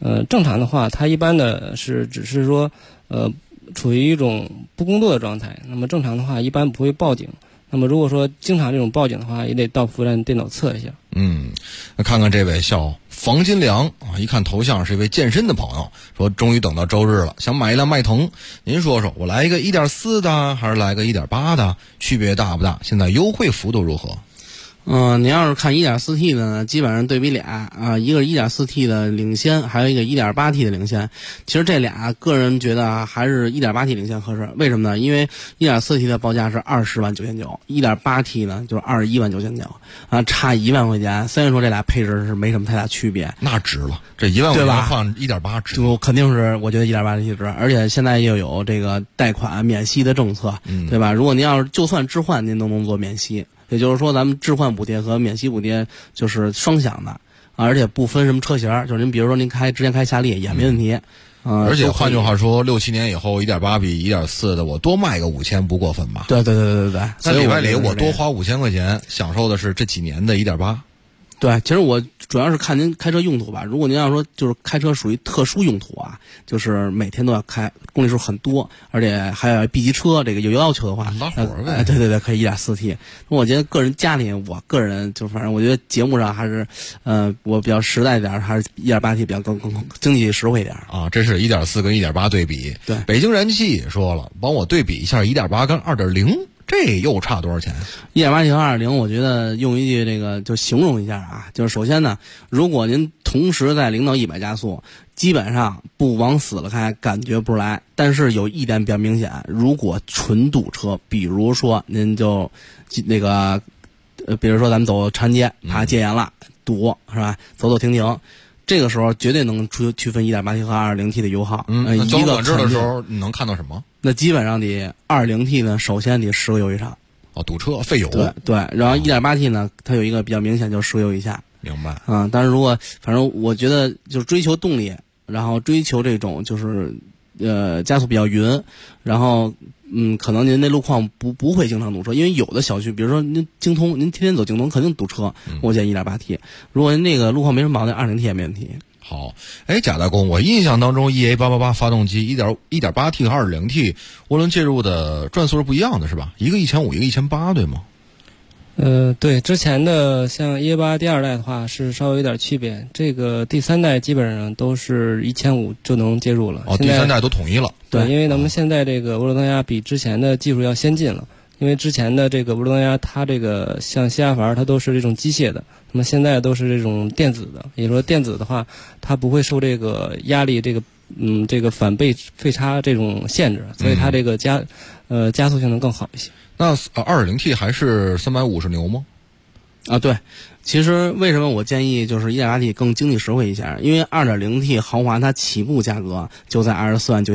S8: 正常的话，它一般的是只是说处于一种不工作的状态。那么正常的话，一般不会报警。那么如果说经常这种报警的话，也得到服务站电脑测一下。
S6: 那看看这位叫房金良啊，一看头像是一位健身的朋友，说终于等到周日了，想买一辆迈腾。您说说，我来一个 1.4 的还是来个 1.8 的，区别大不大？现在优惠幅度如何？
S3: 您要是看 1.4T 的呢，基本上对比俩啊，一个是 1.4T 的领先，还有一个 1.8T 的领先。其实这俩个人觉得还是 1.8T 领先合适。为什么呢？因为 1.4T 的报价是20万9,900 ，1.8T 呢就是21万9,900啊，差1万块钱。虽然说这俩配置是没什么太大区别，
S6: 那值了，这1万块钱换 1.8 值，
S3: 就肯定是我觉得 1.8T 值。而且现在又有这个贷款免息的政策，对吧？如果您要是就算置换，您都能做免息。也就是说，咱们置换补贴和免息补贴就是双享的，而且不分什么车型，就是您比如说您之前开夏利也没问题。
S6: 而且换句话说，6、7年以后1.8比1.4的，我多卖个5000不过分吧？
S3: 对。
S6: 那里外里我多花5000块钱，享受的是这几年的1.8。
S3: 对，其实我主要是看您开车用途吧。如果您要说就是开车属于特殊用途啊，就是每天都要开，公里数很多，而且还有 B 级车，这个有要求的话，
S6: 拉活呗。
S3: 对，可以 1.4T。我觉得个人家里，我个人就反正我觉得节目上还是，我比较实在一点，还是 1.8T 比较更经济实惠一点
S6: 啊。这是1.4跟1.8对比。
S3: 对，
S6: 北京燃气也说了，帮我对比一下1.8跟2.0。这又差多少钱
S3: ？1.8T 和2.0，我觉得用一句这个就形容一下啊，就是首先呢，如果您同时在0到100加速，基本上不往死了开，感觉不出来。但是有一点比较明显，如果纯堵车，比如说您就那个，比如说咱们走长安街，怕戒严了，堵是吧？走停停。这个时候绝对能区分 1.8T 和 2.0T 的油耗。
S6: 交通管制的时候你能看到什么？
S3: 那基本上得 2.0T 呢，首先得10个油以上。
S6: 堵车费油。
S3: 对，然后 1.8T 呢，它有一个比较明显，就是10个油以下。
S6: 明白。
S3: 但是如果反正我觉得就是追求动力，然后追求这种就是加速比较匀，然后可能您那路况不会经常堵车，因为有的小区，比如说您京通，您天天走京通肯定堵车，我建议 1.8T。如果您那个路况没什么毛病，2.0T 也没问题。
S6: 好，贾大公，我印象当中 EA888 发动机 1.8T 和 2.0T 涡轮介入的转速是不一样的，是吧？一个1500，一个1800，对吗？
S8: 对，之前的像1.8第2代的话是稍微有点区别，这个第3代基本上都是1500就能接入了。
S6: 第3代都统一了。
S8: 对，因为咱们现在这个涡轮增压比之前的技术要先进了。因为之前的这个涡轮增压，它这个像吸压阀它都是这种机械的，那么现在都是这种电子的。也就是说，电子的话，它不会受这个压力这个反倍费差这种限制，所以它这个加速性能更好一些。
S6: 那2.0T 还是350牛吗？
S3: 对。其实为什么我建议就是 1.8T 更经济实惠一下？因为 2.0T 豪华它起步价格就在24万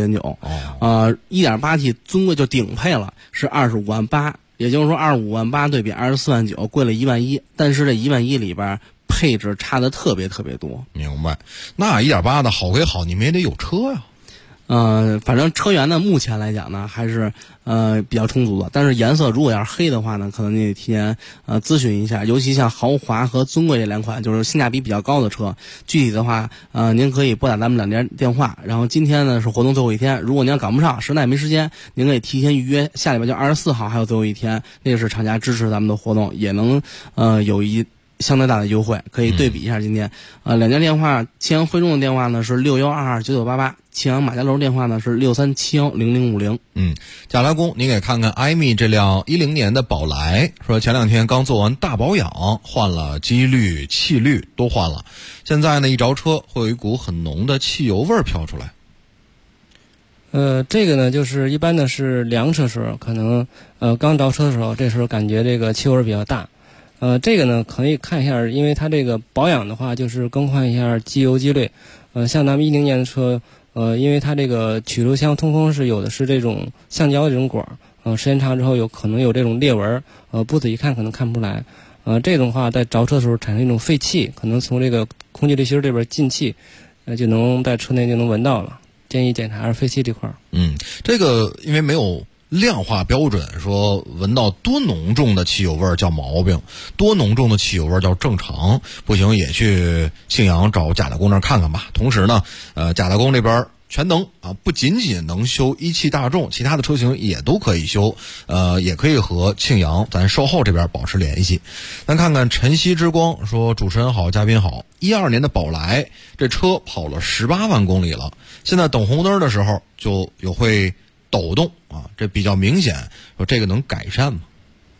S3: 9,900。1.8T 尊贵就顶配了，是25万8，也就是说25万8对比24万9贵了1万1，但是这1万1里边配置差的特别特别多。
S6: 明白。那 1.8 的好归好，你们也得有车呀。
S3: 反正车源呢，目前来讲呢，还是比较充足的。但是颜色如果要是黑的话呢，可能你得提前咨询一下。尤其像豪华和尊贵这两款，就是性价比比较高的车。具体的话，您可以拨打咱们2家电话。然后今天呢是活动最后一天，如果您要赶不上，实在没时间，您可以提前预约，下礼拜就24号还有最后一天，那个是厂家支持咱们的活动，也能有相对大的优惠，可以对比一下今天。2家电话，庆阳汇中的电话呢是61229988，庆阳马家楼电话呢是63710050。
S6: 贾来公，您给看看艾米这辆10年的宝来，说前2天刚做完大保养，换了机滤、气滤都换了，现在呢一着车会有一股很浓的汽油味飘出来。
S8: 这个呢就是一般的是凉车时候，可能刚着车的时候，这时候感觉这个气味比较大。这个呢可以看一下，因为它这个保养的话，就是更换一下机油机滤。像咱们10年的车，因为它这个曲轴箱通风是有的是这种橡胶的这种管，时间长之后可能有这种裂纹，不仔细看可能看不出来。这种话在着车的时候产生一种废气，可能从这个空气滤芯这边进气，就能在车内就能闻到了。建议检查废气这块。
S6: 这个因为没有量化标准，说闻到多浓重的汽油味儿叫毛病，多浓重的汽油味儿叫正常。不行也去庆阳找贾大工那儿看看吧。同时呢，贾大工这边全能啊，不仅仅能修一汽大众，其他的车型也都可以修，也可以和庆阳咱售后这边保持联系。咱看看晨曦之光说，主持人好，嘉宾好，12年的宝来这车跑了18万公里了，现在等红灯的时候就有会抖动啊，这比较明显，说这个能改善吗？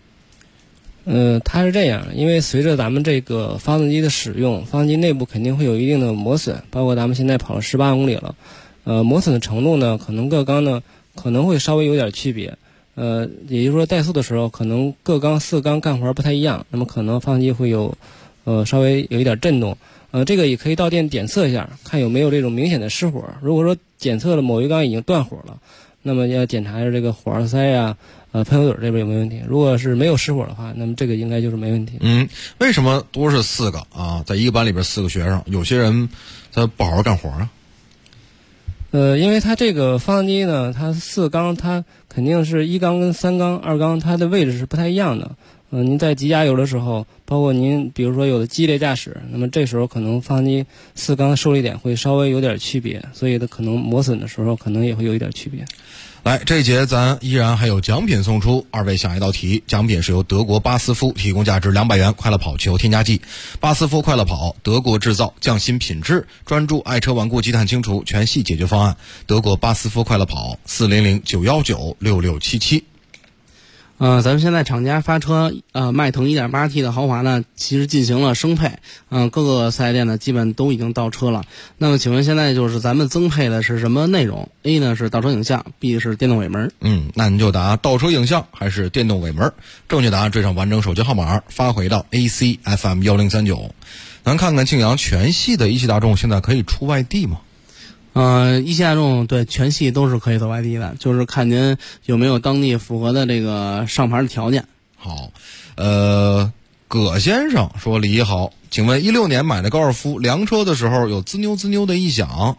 S8: 它是这样，因为随着咱们这个发动机的使用，发动机内部肯定会有一定的磨损，包括咱们现在跑了18万公里了，磨损的程度呢，可能各缸呢可能会稍微有点区别，也就是说怠速的时候，可能各缸4缸干活不太一样，那么可能发动机会有稍微有一点震动，这个也可以到店检测一下，看有没有这种明显的失火。如果说检测了某一缸已经断火了，那么要检查一下这个火花塞啊，喷油嘴这边有没有问题。如果是没有失火的话，那么这个应该就是没问题。
S6: 为什么都是4个啊？在一个班里边4个学生，有些人他不好好干活啊？
S8: 因为它这个发动机呢，它4缸它肯定是1缸跟3缸、2缸它的位置是不太一样的。您在急加油的时候，包括您比如说有的激烈驾驶，那么这时候可能发动机4缸受力点会稍微有点区别，所以它可能磨损的时候可能也会有一点区别。
S6: 来，这一节咱依然还有奖品送出，二位想一道题，奖品是由德国巴斯夫提供价值200元快乐跑汽油添加剂。巴斯夫快乐跑，德国制造，匠心品质，专注爱车顽固积碳清除全系解决方案。德国巴斯夫快乐跑，400-919-6677。
S3: 咱们现在厂家发车，迈腾 1.8T 的豪华呢，其实进行了升配，各个4S店呢基本都已经到车了。那么请问现在就是咱们增配的是什么内容 ？A 呢是倒车影像 ，B 是电动尾门。
S6: 那您就答倒车影像还是电动尾门？正确答案缀上完整手机号码发回到 ACFM 1039。咱看看庆阳全系的一汽大众现在可以出外地吗？
S3: 一汽大众对全系都是可以走外地的，就是看您有没有当地符合的这个上牌的条件。
S6: 好，葛先生说：“李好，请问16年买的高尔夫凉车的时候有滋扭滋扭的异响？”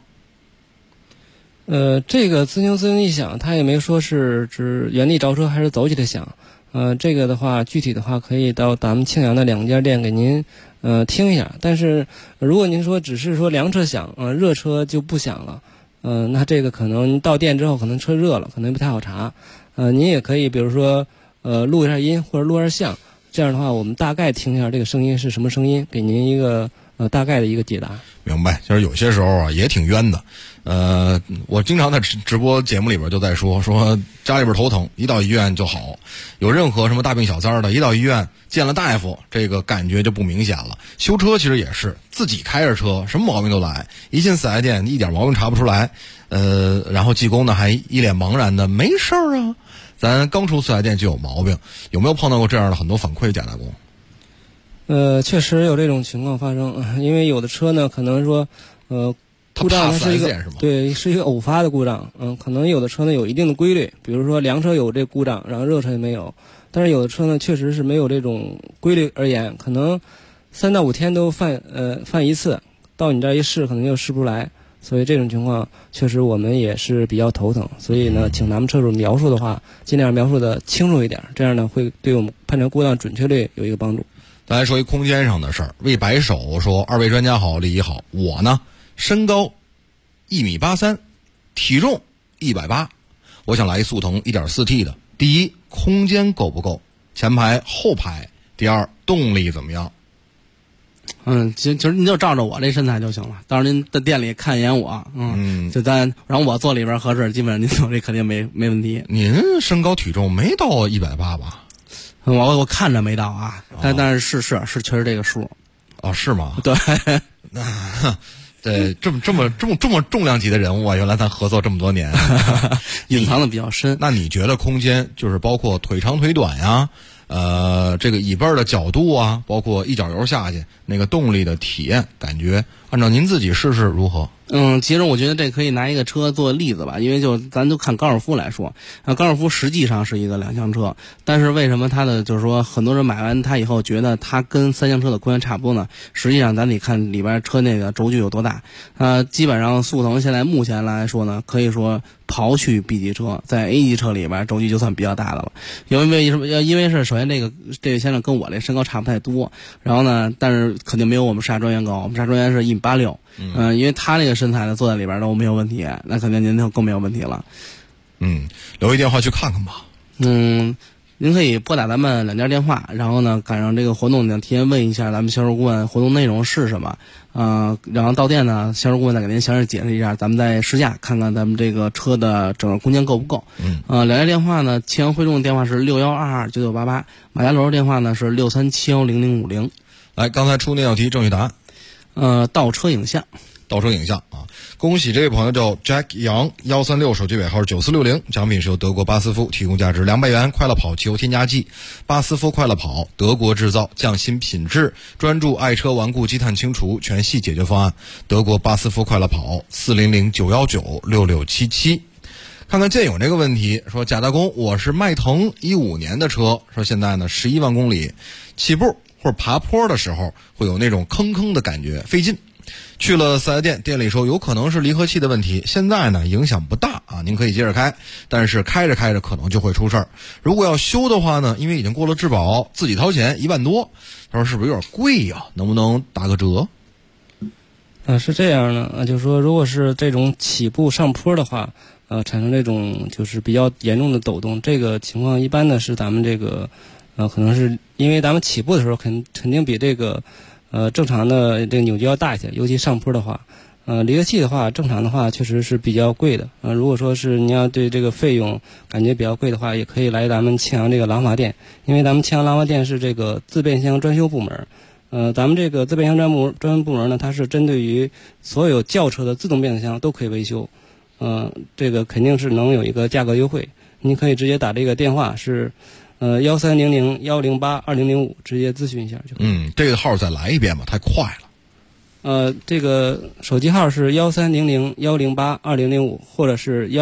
S8: 这个滋扭滋扭异响，他也没说是指原地着车还是走起来响。这个的话，具体的话可以到咱们庆阳的2家店给您听一下。但是如果您说只是说凉车响，热车就不响了，那这个可能到店之后可能车热了，可能不太好查。您也可以比如说录一下音或者录一下像，这样的话我们大概听一下这个声音是什么声音，给您一个大概的一个解答。
S6: 明白，就是有些时候啊也挺冤的。我经常在直播节目里边就在说家里边头疼，一到医院就好。有任何什么大病小灾的，一到医院见了大夫，这个感觉就不明显了。修车其实也是自己开着车，什么毛病都来，一进4S店一点毛病查不出来，然后技工呢还一脸茫然的，没事儿啊，咱刚出4S店就有毛病。有没有碰到过这样的很多反馈，贾大工？
S8: 确实有这种情况发生，因为有的车呢可能说故障它是一个对，是一个偶发的故障。可能有的车呢有一定的规律，比如说凉车有这故障，然后热车也没有。但是有的车呢确实是没有这种规律而言，可能3到5天都犯一次，到你这儿一试可能就试不出来。所以这种情况确实我们也是比较头疼。所以呢，请咱们车主描述的话，尽量描述的清楚一点，这样呢会对我们判断故障准确率有一个帮助。
S6: 咱来说一空间上的事儿。魏白手说：“二位专家好，李一好，我呢身高1.83米，体重180，我想来一速腾 1.4T 的。第一，空间够不够？前排后排？第二，动力怎么样？”
S3: 其实您就照着我这身材就行了，到时候您在店里看一眼我，然后我坐里边合适，基本上您坐这肯定没问题。
S6: 您身高体重没到180吧？
S3: 我看着没到啊，但是确实这个数。
S6: 哦，是吗？
S3: 对，
S6: 对，这么重量级的人物啊，原来咱合作这么多年，
S3: 隐藏的比较深。
S6: 那你觉得空间就是包括腿长腿短呀，这个椅背的角度啊，包括一脚油下去那个动力的体验感觉，按照您自己试试如何？
S3: 其实我觉得这可以拿一个车做例子吧，因为咱就看高尔夫来说，高尔夫实际上是一个2厢车，但是为什么它的就是说很多人买完它以后觉得它跟3厢车的空间差不多呢？实际上咱得看里边车内的轴距有多大。基本上速腾现在目前来说呢，可以说刨去 B 级车，在 A 级车里边轴距就算比较大的了。因为是首先这位先生跟我这身高差不太多，然后呢，但是肯定没有我们试驾专员高，我们试驾专员是1.86米，因为他这个身材呢坐在里边都没有问题，那肯定您就更没有问题了。
S6: 留一电话去看看吧。
S3: 您可以拨打咱们2家电话，然后呢赶上这个活动呢提前问一下咱们销售顾问活动内容是什么，然后到店呢销售顾问再给您详细解释一下，咱们再试驾看看咱们这个车的整个空间够不够。2家电话呢，庆阳汇众的电话是61229988，马家楼的电话呢是63710050。
S6: 来，刚才出那道题正确答
S3: 案，倒车影像
S6: 啊！恭喜这位朋友叫 Jack 杨136，手机尾号是9460，奖品是由德国巴斯夫提供价值200元快乐跑汽油添加剂，巴斯夫快乐跑，德国制造，匠心品质，专注爱车顽固积碳清除全系解决方案，德国巴斯夫快乐跑400-919-6677。看看建勇这个问题，说贾大公，我是迈腾15年的车，说现在呢11万公里，起步或者爬坡的时候会有那种坑坑的感觉，费劲。去了4S店，店里说有可能是离合器的问题，现在呢影响不大啊，您可以接着开，但是开着开着可能就会出事儿。如果要修的话呢，因为已经过了质保，自己掏钱1万多，他说是不是有点贵呀？能不能打个折？
S8: 是这样的，就是说如果是这种起步上坡的话，产生这种就是比较严重的抖动，这个情况一般的是咱们这个可能是因为咱们起步的时候肯定比这个正常的这个扭矩要大一些，尤其上坡的话，离合器的话，正常的话确实是比较贵的。如果说是你要对这个费用感觉比较贵的话，也可以来咱们庆阳这个廊坊店，因为咱们庆阳廊坊店是这个自变箱专修部门。咱们这个自变箱专门部门呢，它是针对于所有轿车的自动变速箱都可以维修。这个肯定是能有一个价格优惠，你可以直接打这个电话是1300-108-2005，直接咨询一下就可以。
S6: 这个号再来一遍吧，太快了。
S8: 这个手机号是1300-108-2005，或者是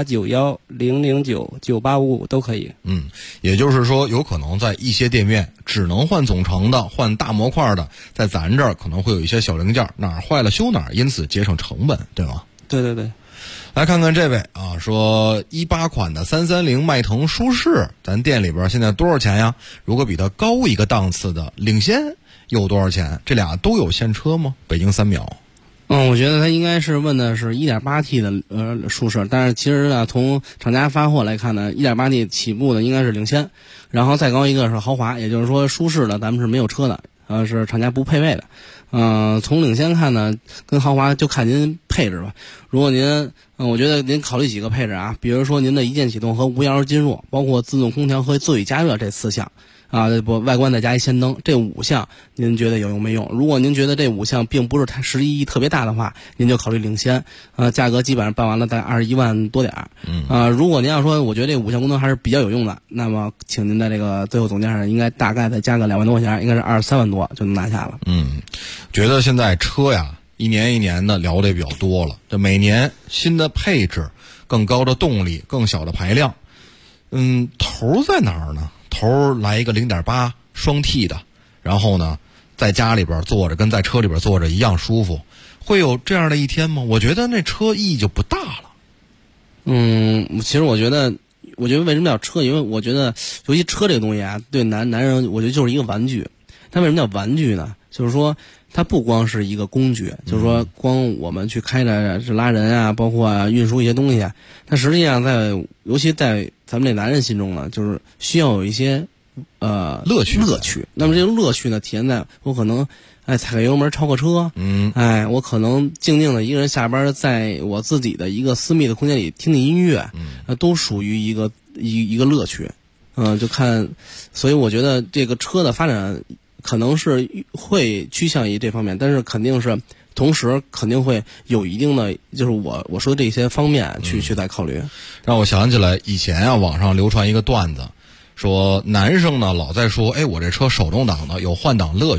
S8: 1891-009-9855都可以。
S6: 也就是说，有可能在一些店面只能换总成的、换大模块的，在咱这儿可能会有一些小零件，哪儿坏了修哪儿，因此节省成本，对吗？
S8: 对对对。
S6: 来看看这位啊，说18款的330迈腾舒适，咱店里边现在多少钱呀？如果比它高一个档次的领先又多少钱？这俩都有现车吗？北京3秒。
S3: 我觉得他应该是问的是 1.8T 的舒适，但是其实呢，从厂家发货来看呢 1.8T 起步的应该是领先，然后再高一个是豪华，也就是说舒适的咱们是没有车的，是厂家不配备的。从领先看呢，跟豪华就看您配置吧。如果您，我觉得您考虑几个配置啊，比如说您的一键启动和无钥匙进入，包括自动空调和座椅加热这4项。外观再加一氙灯，这5项您觉得有用没用？如果您觉得这5项并不是实际意义特别大的话，您就考虑领先，价格基本上办完了大概21万多点儿。如果您要说我觉得这5项功能还是比较有用的，那么请您在这个最后总价上应该大概再加个2万多块钱，应该是23万多就能拿下了。
S6: 觉得现在车呀一年一年的聊的也比较多了，这每年新的配置、更高的动力、更小的排量，头在哪儿呢？头来一个 0.8 双 T 的，然后呢在家里边坐着跟在车里边坐着一样舒服，会有这样的一天吗？我觉得那车意义就不大了。
S3: 其实我觉得为什么叫车？因为我觉得尤其车这个东西啊，对男人我觉得就是一个玩具。它为什么叫玩具呢？就是说它不光是一个工具，就是说光我们去开着是拉人啊，包括运输一些东西啊，它实际上尤其在咱们这男人心中呢，就是需要有一些
S6: 乐趣。
S3: 那么这个乐趣呢，体现在我可能踩个油门超个车，我可能静静的一个人下班，在我自己的一个私密的空间里听听音乐，都属于一个乐趣。就看，所以我觉得这个车的发展可能是会趋向于这方面，但是肯定是同时肯定会有一定的，就是我说的这些方面去再考虑。
S6: 让我想起来以前啊，网上流传一个段子，说男生呢老在说，我这车手动挡的有换挡乐趣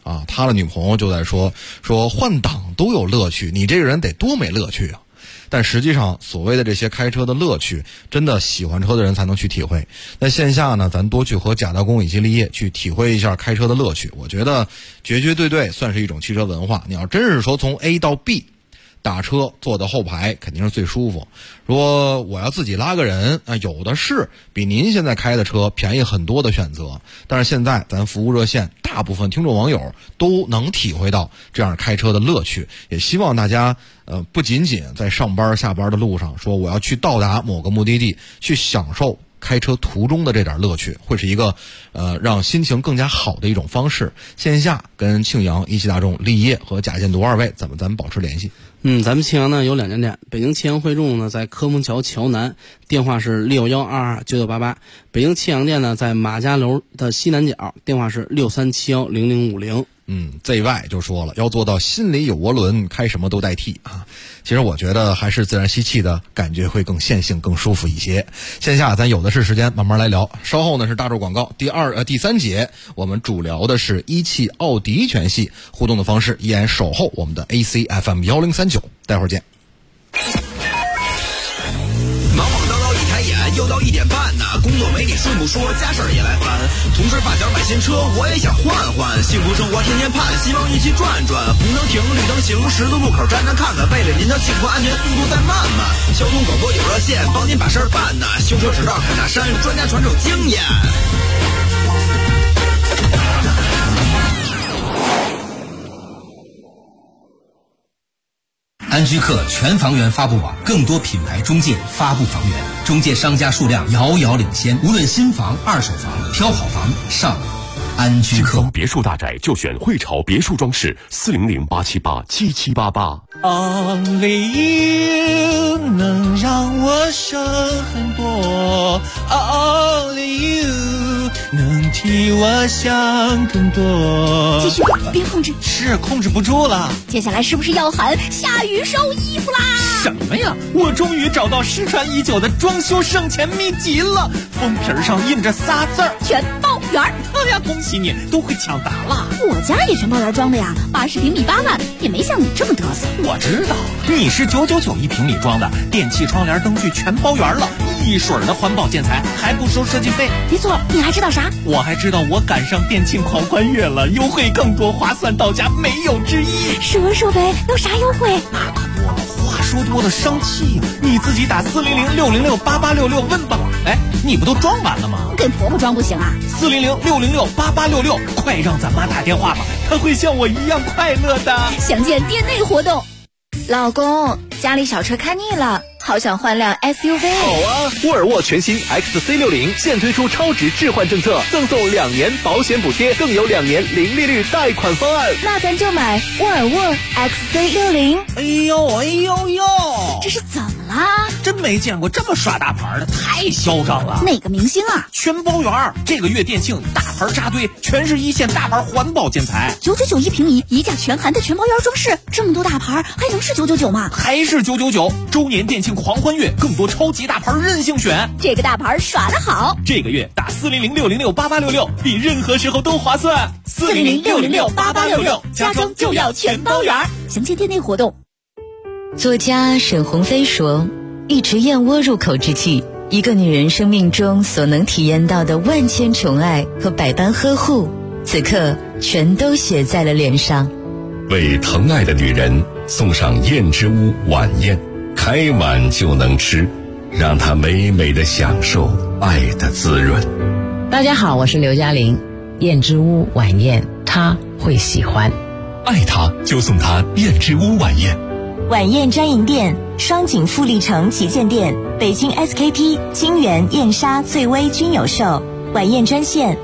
S6: 啊，他的女朋友就在说换挡都有乐趣，你这个人得多没乐趣啊！但实际上，所谓的这些开车的乐趣，真的喜欢车的人才能去体会。那线下呢，咱多去和贾大工以及立业去体会一下开车的乐趣，我觉得绝对算是一种汽车文化。你要真是说从 A 到 B。打车坐到后排肯定是最舒服。如果我要自己拉个人啊，有的是比您现在开的车便宜很多的选择。但是现在咱服务热线，大部分听众网友都能体会到这样开车的乐趣。也希望大家不仅仅在上班下班的路上说我要去到达某个目的地，去享受开车途中的这点乐趣，会是一个让心情更加好的一种方式。线下跟庆阳、一汽大众、立业和贾建独二位咱们保持联系。
S3: 咱们庆阳呢有2家店，北京庆阳汇众呢在科丰桥桥南，电话是61229988；北京庆阳店呢在马家楼的西南角，电话是63710050。
S6: ZY 就说了，要做到心里有涡轮，开什么都代替啊。其实我觉得还是自然吸气的感觉会更线性、更舒服一些。线下咱有的是时间慢慢来聊。稍后呢是大众广告，第三节我们主聊的是一汽奥迪全系，互动的方式依然守候我们的 ACFM 1039，待会儿见。
S10: 又到1点半呢，工作没你顺不说，家事儿也来烦。同事发小买新车，我也想换换。幸福生活天天盼，希望一起转转。红灯停，绿灯行，十字路口站站看看。为了您的幸福安全，速度再慢慢。交通广播有热线，帮您把事儿办呢。修车指导看大山，专家传授经验。
S21: 安居客全房源发布网，更多品牌中介发布房源，中介商家数量遥遥领先。无论新房、二手房，挑好房上安居客。
S1: 别墅大宅就选汇潮别墅装饰，400-878-7788。
S15: Only you 能让我省很多 ，Only you 能替我想更多。
S16: 继续，别控制，
S15: 是控制不住了。
S16: 接下来是不是要喊下雨收衣服啦？
S15: 什么呀？我终于找到失传已久的装修省钱秘籍了，封皮上印着仨字儿：
S16: 全包圆。
S15: 哎呀，恭喜你，都会抢答了。
S16: 我家也全包圆装的呀，80平米8万，也没像你这么嘚瑟。
S15: 我知道，你是999一平米装的，电器、窗帘、灯具全包圆了，一水的环保建材，还不收设计费。
S16: 没错，你还知道啥？
S15: 我还知道我赶上店庆狂欢月了，优惠更多，划算到家，没有之一。
S16: 说呗，有啥优惠？
S15: 那可多了，话说多的生气呀！你自己打400-606-8866问吧。哎，你不都装完了吗？
S16: 给婆婆装不行啊
S15: ？400-606-8866，快让咱妈打电话吧，她会像我一样快乐的。
S16: 详见店内活动。
S11: 老公，家里小车看腻了，好想换辆 SUV。
S12: 好啊，沃尔沃全新 XC60现推出超值置换政策，赠送2年保险补贴，更有2年零利率贷款方案。
S11: 那咱就买沃尔沃 XC60。
S15: 哎呦，
S16: 这是怎么啦？
S15: 真没见过这么耍大牌的，太嚣张了。
S16: 哪个明星啊？
S15: 全包圆，这个月店庆大牌扎堆，全是一线大牌环保建材
S16: ，999一平米，一价全含的全包圆装饰，这么多大牌还能是999吗？
S15: 还是999。周年店庆狂欢月，更多超级大牌任性选，
S16: 这个大牌耍得好。
S15: 这个月打400-606-8866，比任何时候都划算。
S16: 400-606-8866，家装就要全包圆。详见店内活动。
S20: 作家沈鸿飞说，一池燕窝入口之际，一个女人生命中所能体验到的万千宠爱和百般呵护，此刻全都写在了脸上。
S1: 为疼爱的女人送上燕之屋晚宴，开碗就能吃，让她美美的享受爱的滋润。
S19: 大家好，我是刘嘉玲。燕之屋晚宴，她会喜欢。
S2: 爱她就送她燕之屋晚宴。
S20: 晚宴专营店：双井富力城旗舰店、北京 SKP、金源、燕莎、翠微均有售。晚宴专线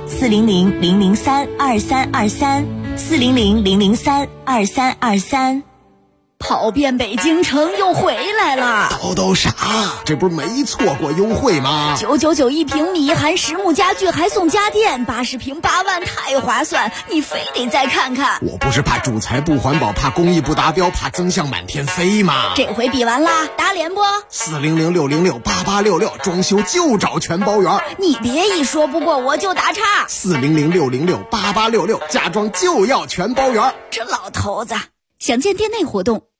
S20: 400-003-2323，400-003-2323。
S16: 跑遍北京城又回来了。
S14: 都啥？这不是没错过优惠吗
S16: ？999一平米，含实木家具还送家电，80平8万，太划算！你非得再看看。
S14: 我不是怕主材不环保，怕工艺不达标，怕增项满天飞吗？
S16: 这回比完啦，打脸不
S14: ？400-606-8866，装修就找全包圆。
S16: 你别一说不过我就打岔。
S14: 400-606-8866，家装就要全包圆。
S16: 这老头子，详见店内活动。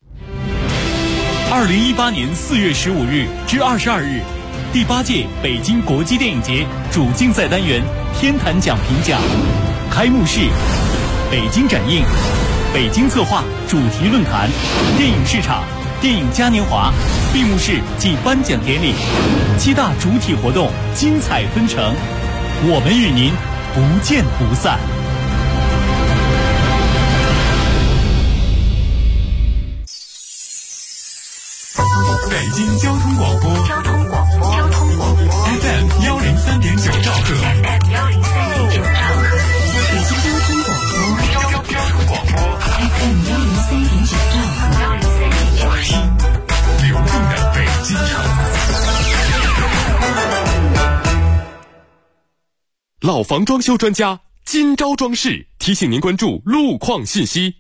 S1: 2018年4月15日至22日，第8届北京国际电影节主竞赛单元天坛奖评奖开幕式，北京展映，北京策划主题论坛，电影市场，电影嘉年华，闭幕式暨颁奖典礼，7大主体活动精彩纷呈，我们与您不见不散。北京交通广播FM 103.9兆赫，北京交通广播 FM 103.9兆赫，听流动的北京城。老房装修专家今朝装饰提醒您关注路况信息。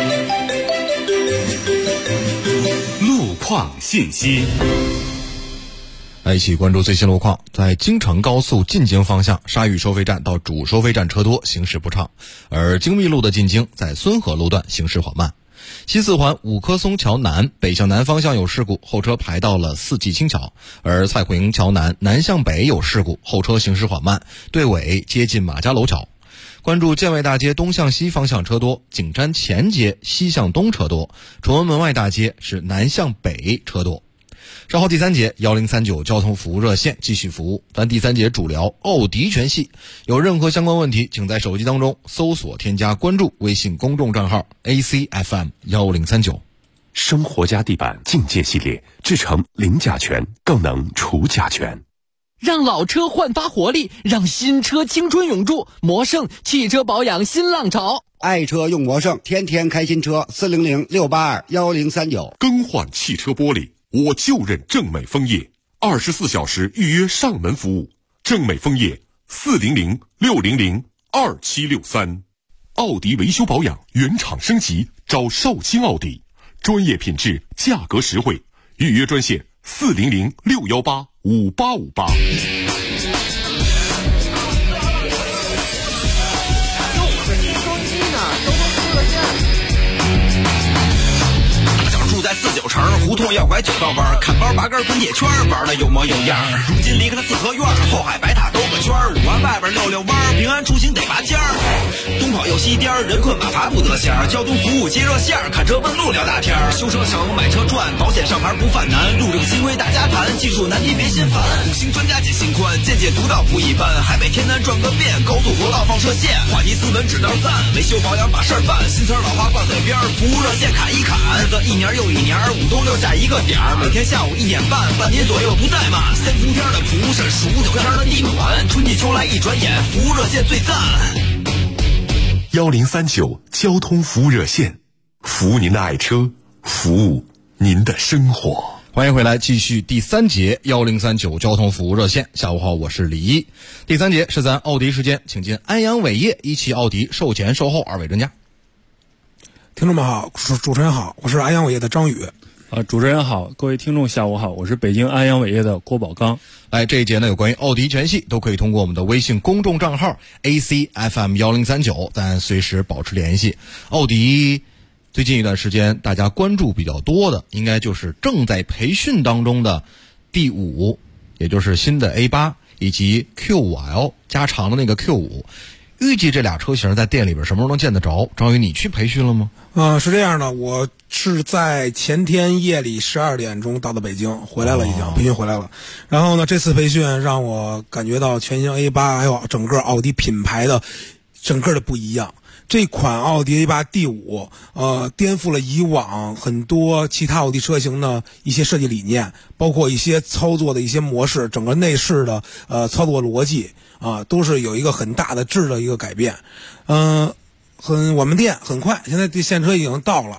S1: 信息，
S6: 来一起关注最新路况。在京承高速进京方向，沙峪收费站到主收费站车多，行驶不畅；而京密路的进京在孙河路段行驶缓慢。西四环五棵松桥南北向南方向有事故，后车排到了四季青桥；而蔡胡营桥南南向北有事故，后车行驶缓慢，队尾接近马家楼桥。关注建外大街东向西方向车多，景山前街西向东车多，崇文门外大街是南向北车多。稍后第3节1039交通服务热线继续服务，咱第3节主聊奥迪全系。有任何相关问题，请在手机当中搜索添加关注微信公众账号 ACFM1039。
S1: 生活家地板境界系列，制成零甲醛，更能除甲醛。
S5: 让老车焕发活力，让新车青春永驻。魔胜汽车保养新浪潮，
S9: 爱车用魔胜，天天开新车。400-682-1039。
S1: 更换汽车玻璃，我就认正美枫叶，24小时预约上门服务。正美枫叶400-600-2763。奥迪维修保养原厂升级，找绍兴奥迪，专业品质，价格实惠。预约专线400-618-5858。
S10: 住在49城，胡同要拐9道弯，看包拔根滚铁圈，玩的有模有样。如今离开了四合院，后海白塔兜个圈，5环外边溜弯，平安出行得拔尖儿。东跑又西颠，人困马乏不得闲。交通服务接热线，看车问路聊大天。修车省，买车赚，保险上牌不犯难。路政新规大家谈，技术难题别心烦。5星专家解心宽，见解独到不一般。海北天南转个遍，高速国道放射线，话题斯文指道赞，维修保养把事儿办。新词老话挂嘴边，服务热线砍一砍。日子一年又一年，5都留下一个点儿。每天下午1点半，半年左右不怠慢。3伏天的蒲是数9天的地暖，春季秋来一转眼，服务热线最赞。
S1: 1039交通服务热线，服务您的爱车，服务您的生活。
S6: 欢迎回来，继续第3节1039交通服务热线。下午好，我是李一。第3节是咱奥迪时间，请进安阳伟业一汽奥迪售前售后2位专家。
S18: 听众们好，主持人好，我是安阳伟业的张宇。
S23: 主持人好，各位听众下午好，我是北京安阳伟业的郭宝刚。
S6: 来，这一节呢有关于奥迪全系都可以通过我们的微信公众账号 ACFM1039，咱随时保持联系。奥迪最近一段时间大家关注比较多的，应该就是正在培训当中的D5，也就是新的 A8 以及 Q5L 加长的那个 Q5。预计这俩车型在店里边什么时候能见得着？张宇，你去培训了吗？
S18: 是这样的，我是在前天夜里12点钟到的北京，回来了，已经培训回来了。然后呢，这次培训让我感觉到全新 A8 还有整个奥迪品牌的整个的不一样。这款奥迪 A8 D5 颠覆了以往很多其他奥迪车型的一些设计理念，包括一些操作的一些模式，整个内饰的操作逻辑都是有一个很大的质的一个改变。我们店很快，现在这现车已经到了，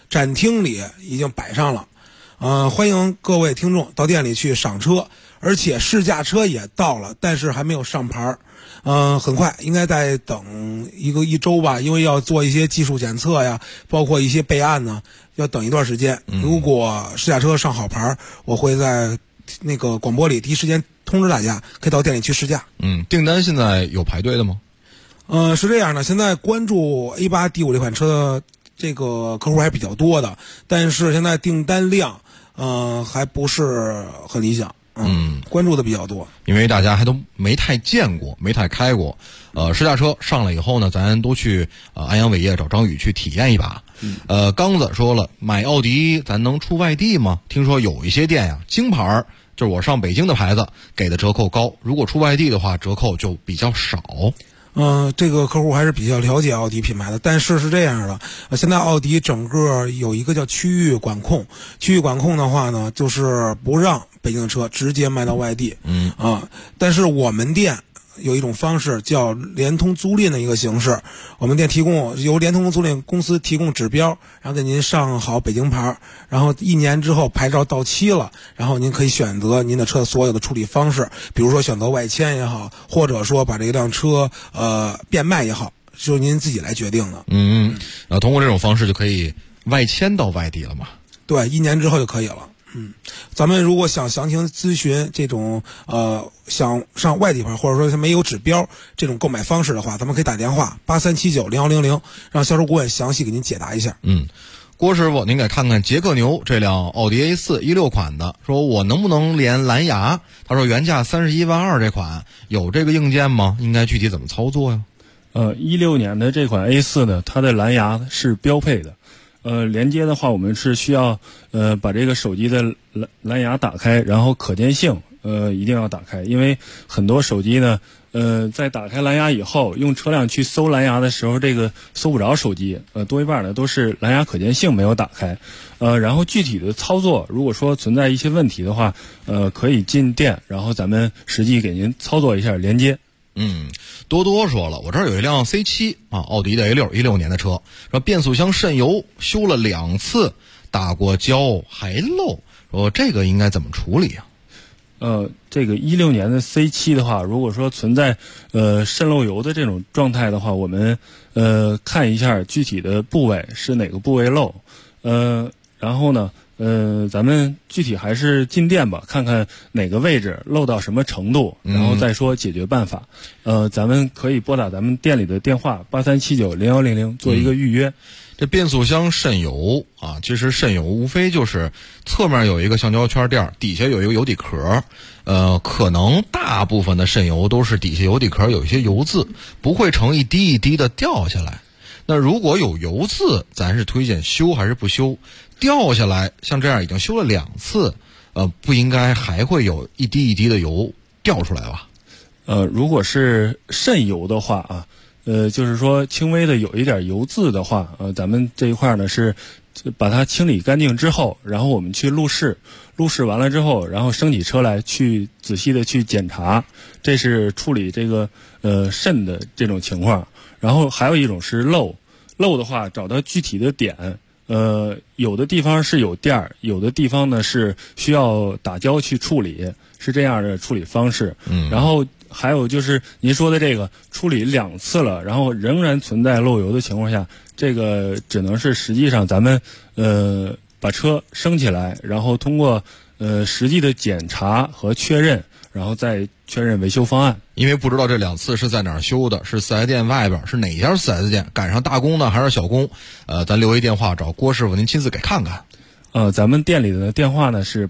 S18: 展厅里已经摆上了，欢迎各位听众到店里去赏车，而且试驾车也到了，但是还没有上牌。很快应该再等一周吧，因为要做一些技术检测呀，包括一些备案呢，要等一段时间。如果试驾车上好牌，我会在那个广播里第一时间通知大家，可以到店里去试驾。
S6: 订单现在有排队的吗？
S18: 是这样的，现在关注 A8 D5 这款车的这个客户还比较多的，但是现在订单量还不是很理想。关注的比较多，
S6: 因为大家还都没太见过，没太开过。试驾车上来以后呢，咱都去安阳伟业找张宇去体验一把。刚子说了，买奥迪咱能出外地吗？听说有一些店呀，京牌就是我上北京的牌子给的折扣高，如果出外地的话，折扣就比较少。
S18: 这个客户还是比较了解奥迪品牌的，但是是这样的，现在奥迪整个有一个叫区域管控，区域管控的话呢，就是不让北京的车直接卖到外地。但是我们店有一种方式叫联通租赁的一个形式，我们店由联通租赁公司提供指标，然后给您上好北京牌，然后1年之后牌照到期了，然后您可以选择您的车所有的处理方式，比如说选择外迁也好，或者说把这辆车变卖也好，就是您自己来决定的。
S6: 通过这种方式就可以外迁到外地了嘛？
S18: 对，1年之后就可以了。咱们如果想详情咨询这种想上外地牌，或者说没有指标这种购买方式的话，咱们可以打电话83790100，让销售顾问详细给您解答一下。
S6: 郭师傅，您给看看捷克牛这辆奥迪 A416款的，说我能不能连蓝牙？他说原价31万2这款有这个硬件吗？应该具体怎么操作呀
S23: ？16年的这款 A4 呢，它的蓝牙是标配的。连接的话，我们是需要把这个手机的蓝牙打开，然后可见性一定要打开，因为很多手机呢在打开蓝牙以后，用车辆去搜蓝牙的时候，这个搜不着手机，多一半呢都是蓝牙可见性没有打开。然后具体的操作，如果说存在一些问题的话，可以进店，然后咱们实际给您操作一下连接。
S6: 多多说了，我这儿有一辆 C7 奥迪的 A6 16年的车，说变速箱渗油，修了2次，打过胶还漏，说这个应该怎么处理啊？
S23: 这个16年的 C7 的话，如果说存在渗漏油的这种状态的话，我们看一下具体的部位是哪个部位漏，然后呢咱们具体还是进店吧，看看哪个位置漏到什么程度，然后再说解决办法。咱们可以拨打咱们店里的电话83790100做一个预约。
S6: 这变速箱渗油其实渗油无非就是侧面有一个橡胶圈垫，底下有一个油底壳，可能大部分的渗油都是底下油底壳有一些油渍，不会成一滴一滴的掉下来。那如果有油渍，咱是推荐修还是不修？掉下来像这样已经修了2次，不应该还会有一滴一滴的油掉出来吧？
S23: 如果是渗油的话就是说轻微的有一点油渍的话，咱们这一块呢是把它清理干净之后，然后我们去路试完了之后，然后升起车来去仔细的去检查，这是处理这个渗的这种情况。然后还有一种是漏的话，找到具体的点。有的地方是有垫儿，有的地方呢是需要打胶去处理，是这样的处理方式。然后还有就是您说的这个处理2次了，然后仍然存在漏油的情况下，这个只能是实际上咱们把车升起来，然后通过实际的检查和确认，然后再确认维修方案。
S6: 因为不知道这2次是在哪儿修的，是4S店外边，是哪家 4S 店，赶上大工呢还是小工？咱留一电话找郭师傅，您亲自给看看。
S23: 咱们店里的电话呢是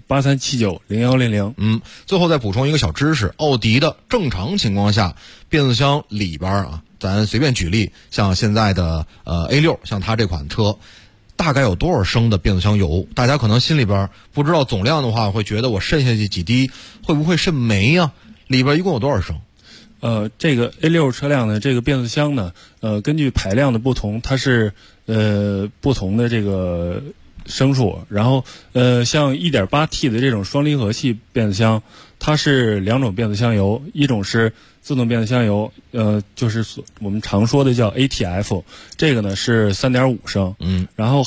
S23: 83790100。
S6: 最后再补充一个小知识，奥迪的正常情况下，变速箱里边咱随便举例，像现在的A6，像它这款车，大概有多少升的变速箱油？大家可能心里边不知道总量的话，会觉得我渗下去几滴，会不会渗没呀？里边一共有多少升？
S23: 这个 A6 车辆的这个变速箱呢，根据排量的不同，它是不同的这个升数。然后像 1.8T 的这种双离合器变速箱，它是2种变速箱油，一种是自动变速箱油，就是我们常说的叫 ATF， 这个呢是3.5升。然后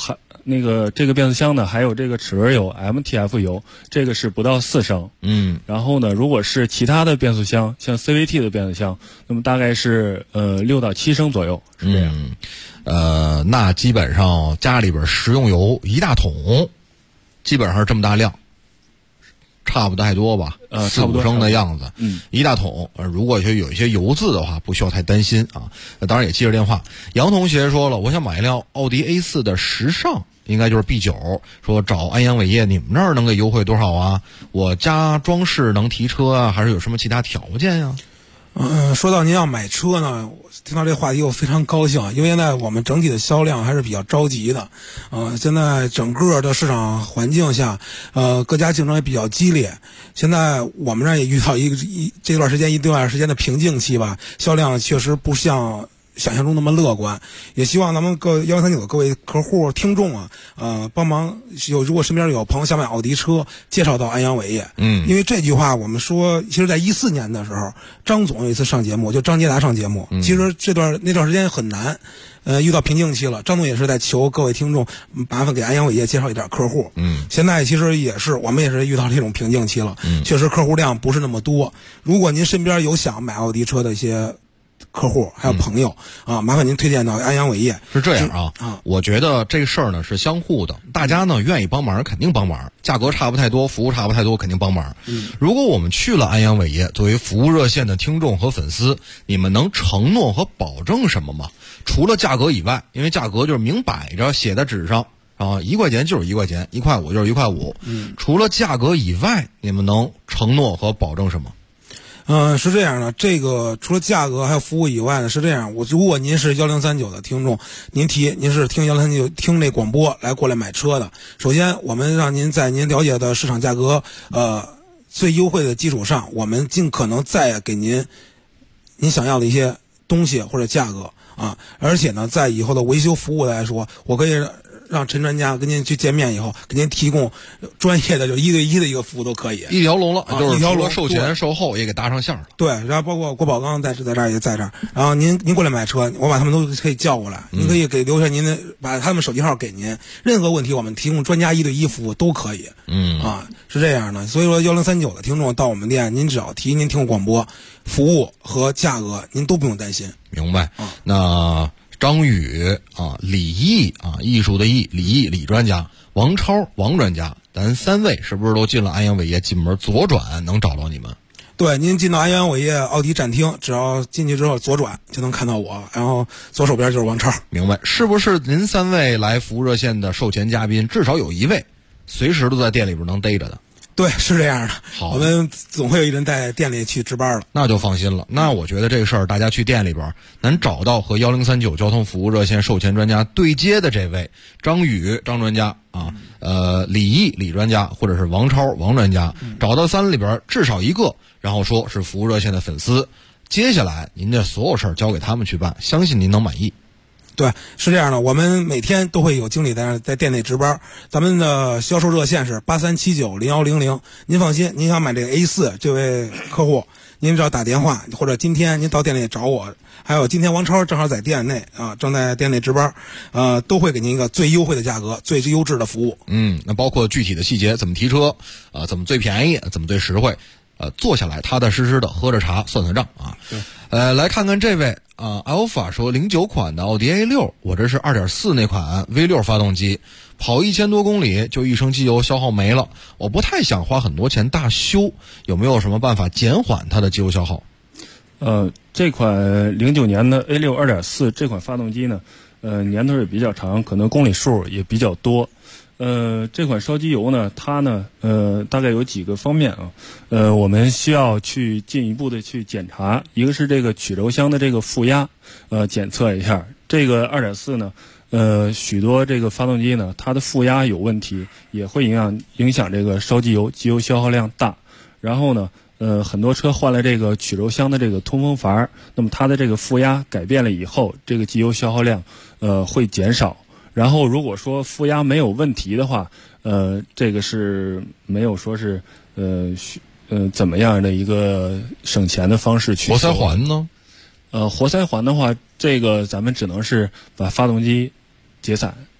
S23: 那个这个变速箱呢，还有这个齿轮油 MTF 油，这个是不到4升。然后呢，如果是其他的变速箱，像 CVT 的变速箱，那么大概是6到7升左右，是这样。
S6: 那基本上家里边食用油1大桶，基本上是这么大量。差不太多吧，4、5升的样子，1大桶。如果有一些油渍的话，不需要太担心啊。当然也接着电话，杨同学说了，我想买一辆奥迪 A4 的时尚，应该就是 B9， 说找安阳伟业，你们那儿能给优惠多少啊？我家装饰能提车啊，还是有什么其他条件呀？
S18: 说到您要买车呢，我听到这话题我非常高兴，因为现在我们整体的销量还是比较着急的。现在整个的市场环境下，各家竞争也比较激烈。现在我们这儿也遇到这段时间的瓶颈期吧，销量确实不像想象中那么乐观，也希望咱们1039的各位客户听众啊，帮忙如果身边有朋友想买奥迪车，介绍到安阳伟业。因为这句话我们说，其实在14年的时候，张总有一次上节目，就张捷达上节目，其实那段时间很难，遇到瓶颈期了。张总也是在求各位听众麻烦给安阳伟业介绍一点客户。现在其实我们也是遇到这种瓶颈期了，确实客户量不是那么多。如果您身边有想买奥迪车的一些客户还有朋友啊，麻烦您推荐到安阳伟业。
S6: 是这样啊，我觉得这个事儿呢是相互的，大家呢愿意帮忙肯定帮忙，价格差不太多，服务差不太多，肯定帮忙。如果我们去了安阳伟业，作为服务热线的听众和粉丝，你们能承诺和保证什么吗？除了价格以外，因为价格就是明摆着写在纸上啊，1块钱就是1块钱，1块5就是1块5。除了价格以外，你们能承诺和保证什么？
S18: 是这样的，这个除了价格还有服务以外呢，是这样。如果您是1039的听众，您是听1039听这广播过来买车的，首先我们让您在您了解的市场价格最优惠的基础上，我们尽可能再给您想要的一些东西或者价格啊。而且呢，在以后的维修服务来说，我可以让陈专家跟您去见面以后，给您提供专业的就1对1的一个服务都可以，
S6: 一条龙了，就是
S18: 除
S6: 了售前售后也给搭上线了。
S18: 对，然后包括郭宝刚在这儿也在这儿，然后您过来买车，我把他们都可以叫过来，您可以留下您的把他们手机号给您，任何问题我们提供专家1对1服务都可以。是这样的。所以说1039的听众到我们店，您只要提您听过广播，服务和价格您都不用担心。
S6: 明白。那张宇啊，李毅啊，艺术的艺，李毅李专家，王超王专家，咱3位是不是都进了安阳伟业？进门左转能找到你们？
S18: 对，您进到安阳伟业奥迪展厅，只要进去之后左转就能看到我，然后左手边就是王超。
S6: 明白。是不是您3位来服务热线的售前嘉宾，至少有1位随时都在店里边能逮着的？
S18: 对，是这样的。好，我们总会有一人在店里去值班了，
S6: 那就放心了。那我觉得这个事儿，大家去店里边能找到和1039交通服务热线售前专家对接的这位张宇张专家啊，李毅李专家，或者是王超王专家，找到3里边至少1个，然后说是服务热线的粉丝，接下来您的所有事儿交给他们去办，相信您能满意。
S18: 对，是这样的，我们每天都会有经理在店内值班。咱们的销售热线是83790100，您放心，您想买这个 A4，这位客户，您只要打电话，或者今天您到店里找我，还有今天王超正好在店内啊，正在店内值班，都会给您一个最优惠的价格，最优质的服务。
S6: 那包括具体的细节，怎么提车，怎么最便宜，怎么最实惠，坐下来踏踏实实的喝着茶算算账啊。来看看这位Alpha 说09款的奥迪 A6， 我这是 2.4 那款 V6 发动机，跑1000多公里就1升机油消耗没了，我不太想花很多钱大修，有没有什么办法减缓它的机油消耗？
S23: 这款09年的 A6 2.4 这款发动机呢，年头也比较长，可能公里数也比较多。这款烧机油呢，它呢，大概有几个方面啊，我们需要去进一步的去检查，一个是这个曲轴箱的这个负压，检测一下。这个 2.4 呢，许多这个发动机呢，它的负压有问题，也会影响这个烧机油，机油消耗量大。然后呢，很多车换了这个曲轴箱的这个通风阀，那么它的这个负压改变了以后，这个机油消耗量会减少。然后如果说负压没有问题的话，这个是没有说是怎么样的一个省钱的方式去。
S6: 活塞环呢？
S23: 活塞环的话，这个咱们只能是把发动机解散，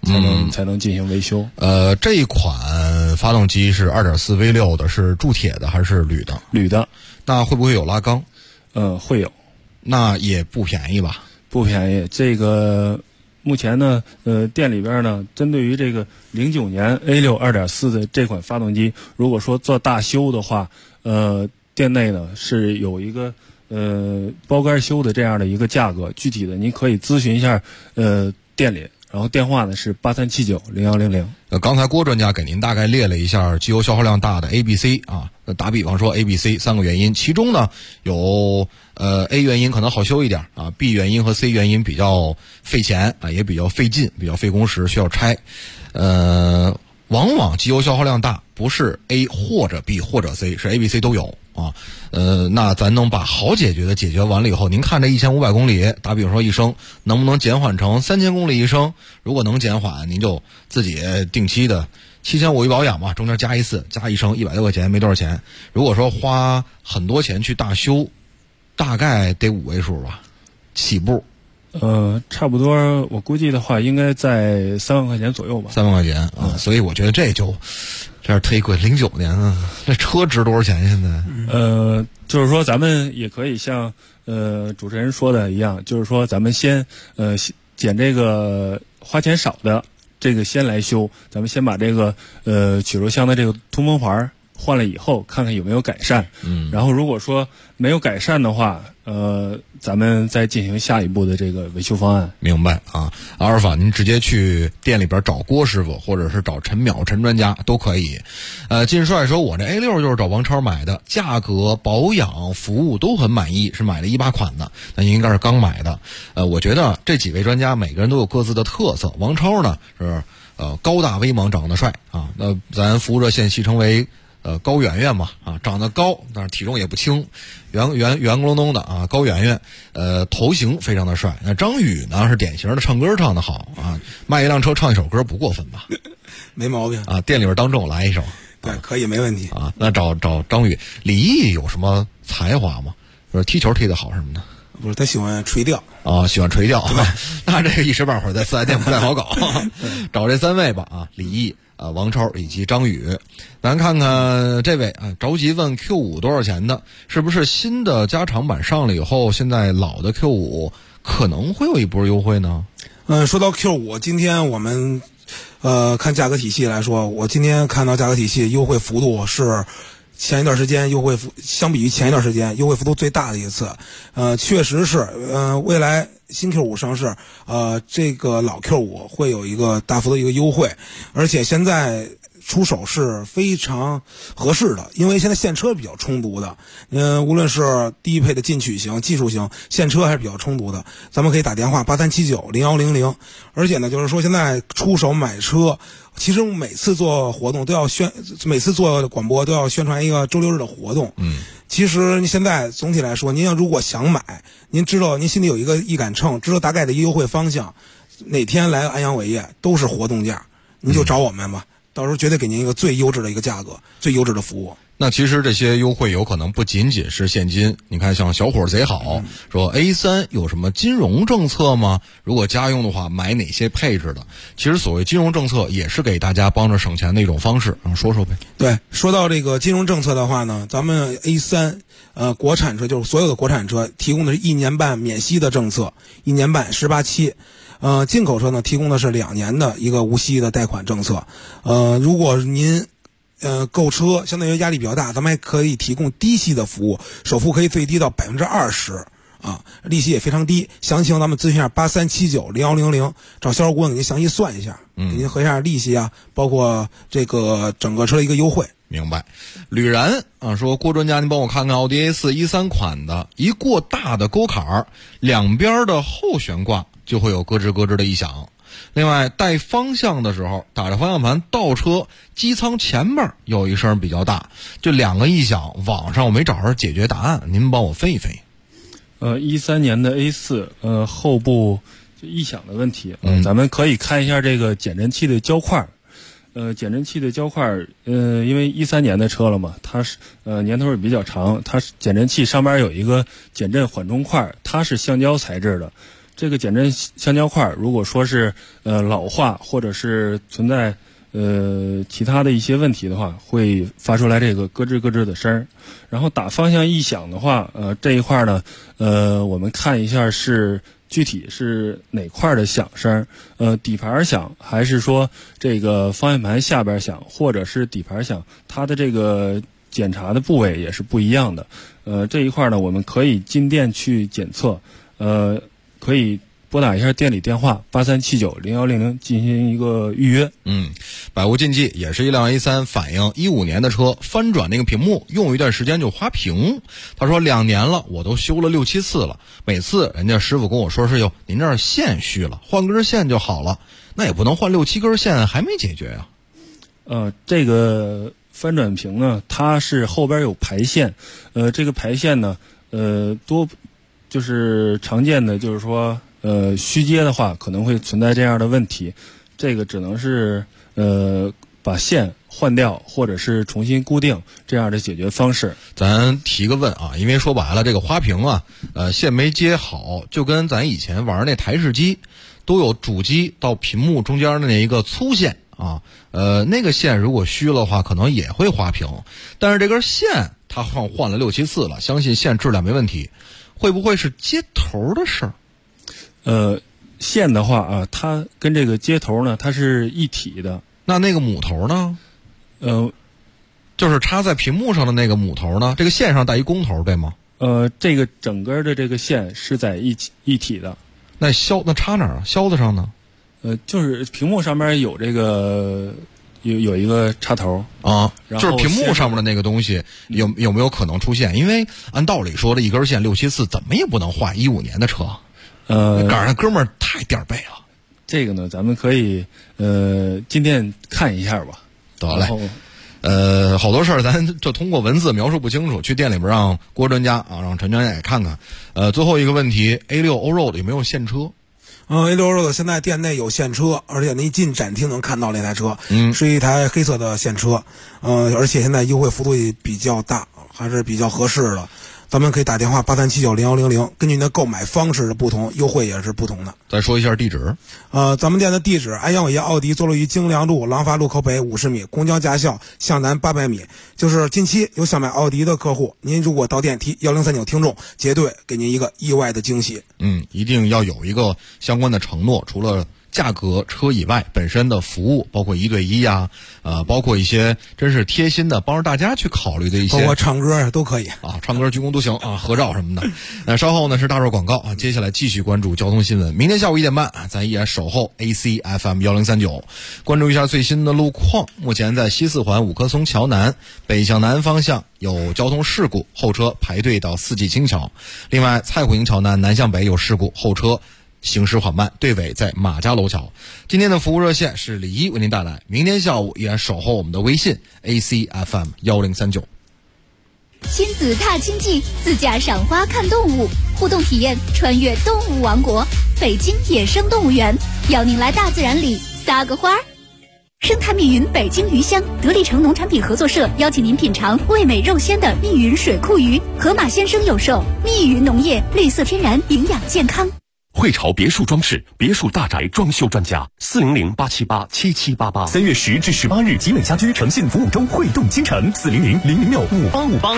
S23: 才能进行维修。
S6: 这一款发动机是 2.4V6 的，是铸铁的还是铝的？
S23: 铝的。
S6: 那会不会有拉缸？
S23: 会有。
S6: 那也不便宜吧？
S23: 不便宜。这个目前呢，店里边呢，针对于这个09年 A6 2.4的这款发动机，如果说做大修的话，店内呢是有一个包干修的这样的一个价格，具体的您可以咨询一下店里。然后电话呢是83790100。
S6: 刚才郭专家给您大概列了一下机油消耗量大的 A、B、C 啊，打比方说 A、B、C 3个原因，其中呢有A 原因可能好修一点啊 ，B 原因和 C 原因比较费钱啊，也比较费劲，比较费工时，需要拆。往往机油消耗量大不是 A 或者 B 或者 C， 是 A、B、C 都有啊。那咱能把好解决的解决完了以后，您看这1500公里，打比方说一升，能不能减缓成3000公里一升？如果能减缓，您就自己定期的7500一保养嘛，中间加一次，加一升100多块钱，没多少钱。如果说花很多钱去大修，大概得5位数吧，起步。
S23: 差不多，我估计的话，应该在3万块钱左右吧。
S6: 3万块钱啊，所以我觉得这样忒贵。09年啊，这车值多少钱现在？
S23: 就是说咱们也可以像主持人说的一样，就是说咱们先捡这个花钱少的这个先来修，咱们先把这个曲轴箱的这个通风环换了以后，看看有没有改善。然后如果说没有改善的话，咱们再进行下一步的这个维修方案。
S6: 明白啊，阿尔法，您直接去店里边找郭师傅，或者是找陈淼陈专家都可以。金帅说，我这 A6 就是找王超买的，价格、保养、服务都很满意，是买了18款的，那应该是刚买的。我觉得这几位专家每个人都有各自的特色。王超呢是高大威猛，长得帅啊，那咱服务热线戏称为高圆圆嘛啊，长得高，但是体重也不轻，圆咕隆咚的啊，高圆圆，头型非常的帅。那张宇呢是典型的唱歌唱得好啊，卖一辆车唱一首歌不过分吧？
S18: 没毛病
S6: 啊，店里边当众我来一首，
S18: 对，可以没问题
S6: 啊。那找张宇，李毅有什么才华吗？说踢球踢得好什么的？
S18: 不是，他喜欢垂钓
S6: 啊，喜欢垂钓。那这个一时半会儿在4S店不太好搞，找这3位吧啊，李毅。王超以及张宇，咱看看这位啊，着急问 Q5 多少钱的？是不是新的加长版上了以后，现在老的 Q5 可能会有一波优惠呢？
S18: 说到 Q5， 今天我们看价格体系来说，我今天看到价格体系优惠幅度是前一段时间相比于前一段时间优惠幅度最大的一次。确实是未来新 Q5 上市，这个老 Q5 会有一个大幅的一个优惠，而且现在出手是非常合适的，因为现在现车比较充足的，无论是低配的进取型、技术型，现车还是比较充足的。咱们可以打电话83790100，而且呢，就是说现在出手买车，其实每次做活动都要每次做广播都要宣传一个周六日的活动。其实你现在总体来说，您要如果想买，您知道您心里有一个一杆秤，知道大概的一个优惠方向，哪天来安阳伟业都是活动价，您就找我们吧，到时候绝对给您一个最优质的一个价格，最优质的服务。
S6: 那其实这些优惠有可能不仅仅是现金，你看像小伙贼好说 A3 有什么金融政策吗？如果家用的话买哪些配置的？其实所谓金融政策也是给大家帮着省钱的一种方式，说说呗。
S18: 对，说到这个金融政策的话呢，咱们 A3 国产车就是所有的国产车提供的是1年半免息的政策，1年半18期。进口车呢提供的是2年的一个无息的贷款政策。如果您购车相对于压力比较大，咱们还可以提供低息的服务，首付可以最低到20%啊，利息也非常低。详情咱们咨询一下83790100，找销售顾问给您详细算一下，给您核一下利息啊，包括这个整个车的一个优惠。
S6: 明白。吕然啊说，郭专家您帮我看看奥迪 A4 13款的，一过大的沟坎，两边的后悬挂就会有咯吱咯吱的异响。另外带方向的时候，打着方向盘倒车，机舱前面有一声比较大，这2个异响网上我没找着解决答案，您帮我分一分。
S23: 13年的 A4 后部异响的问题，咱们可以看一下这个减震器的胶块。减震器的胶块，因为13年的车了嘛，它是年头也比较长，它减震器上面有一个减震缓冲块，它是橡胶材质的。 这个减震橡胶块如果说是老化或者是存在其他的一些问题的话，会发出来这个咯吱咯吱的声儿。然后打方向异响的话，这一块呢，我们看一下是具体是哪块的响声，底盘响还是说这个方向盘下边响，或者是底盘响，它的这个检查的部位也是不一样的。这一块呢，我们可以进店去检测，可以拨打一下店里电话83790100进行一个预约。
S6: 百无禁忌也是一辆 A3， 反映15年的车，翻转那个屏幕用一段时间就花屏。他说2年了，我都修了6、7次了，每次人家师傅跟我说是您这儿线虚了，换根线就好了，那也不能换6、7根线，还没解决呀。
S23: 这个翻转屏呢，它是后边有排线，这个排线呢，就是常见的就是说虚接的话可能会存在这样的问题，这个只能是把线换掉或者是重新固定这样的解决方式。
S6: 咱提个问啊，因为说白了这个花屏啊，线没接好，就跟咱以前玩那台式机都有主机到屏幕中间的那一个粗线啊，那个线如果虚了话可能也会花屏，但是这根线它换了6、7次了，相信线质量没问题。会不会是接头的事儿？
S23: 线的话啊，它跟这个接头呢，它是一体的。
S6: 那个母头呢？就是插在屏幕上的那个母头呢？这个线上带一公头，对吗？
S23: 这个整根的这个线是在一体的。
S6: 那插哪儿啊？销子上呢？
S23: 就是屏幕上面有这个有一个插头
S6: 啊，就是屏幕上面的那个东西有没有可能出现？因为按道理说这一根线6、7次怎么也不能换15年的车，赶上哥们儿太垫背了。
S23: 这个呢，咱们可以进店看一下吧。
S6: 得嘞。好多事儿咱就通过文字描述不清楚，去店里边让郭专家啊，让陈专家也看看。最后一个问题 ，A6 Allroad 有没有现车
S18: ？A6 Allroad 现在店内有现车，而且一进展厅能看到那台车，是一台黑色的现车，而且现在优惠幅度也比较大，还是比较合适的。咱们可以打电话83790100，根据您的购买方式的不同，优惠也是不同的。
S6: 再说一下地址。
S18: 咱们店的地址：安阳伟业奥迪坐落于京良路廊坊路口北50米，公交驾校向南800米。就是近期有想买奥迪的客户，您如果到店提1039听众，绝对给您一个意外的惊喜。
S6: 一定要有一个相关的承诺，除了价格车以外，本身的服务，包括1对1呀，包括一些真是贴心的帮着大家去考虑的一些，
S18: 包括唱歌都可以
S6: 啊，唱歌鞠躬都行啊，合照什么的。那稍后呢是大热广告啊，接下来继续关注交通新闻。明天下午1点半啊，咱依然守候 ACFM 1039，关注一下最新的路况。目前在西四环五棵松桥南北向南方向有交通事故，后车排队到四季青桥。另外，蔡虎营桥南南向北有事故，后车行驶缓慢，队尾在马家楼桥。今天的服务热线是李一为您带来，明天下午依然守候我们的微信 ACFM 1039。
S16: 亲子踏青记，自驾赏花看动物，互动体验穿越动物王国，北京野生动物园，邀您来大自然里撒个花。生态密云北京鱼乡得力城农产品合作社邀请您品尝味美肉鲜的密云水库鱼，河马先生有售。密云农业，绿色天然，营养健康。
S1: 汇潮别墅装饰，别墅大宅装修专家，400-878-7788。3月10至18日，集美家居诚信服务周汇动京城，400-006-5858。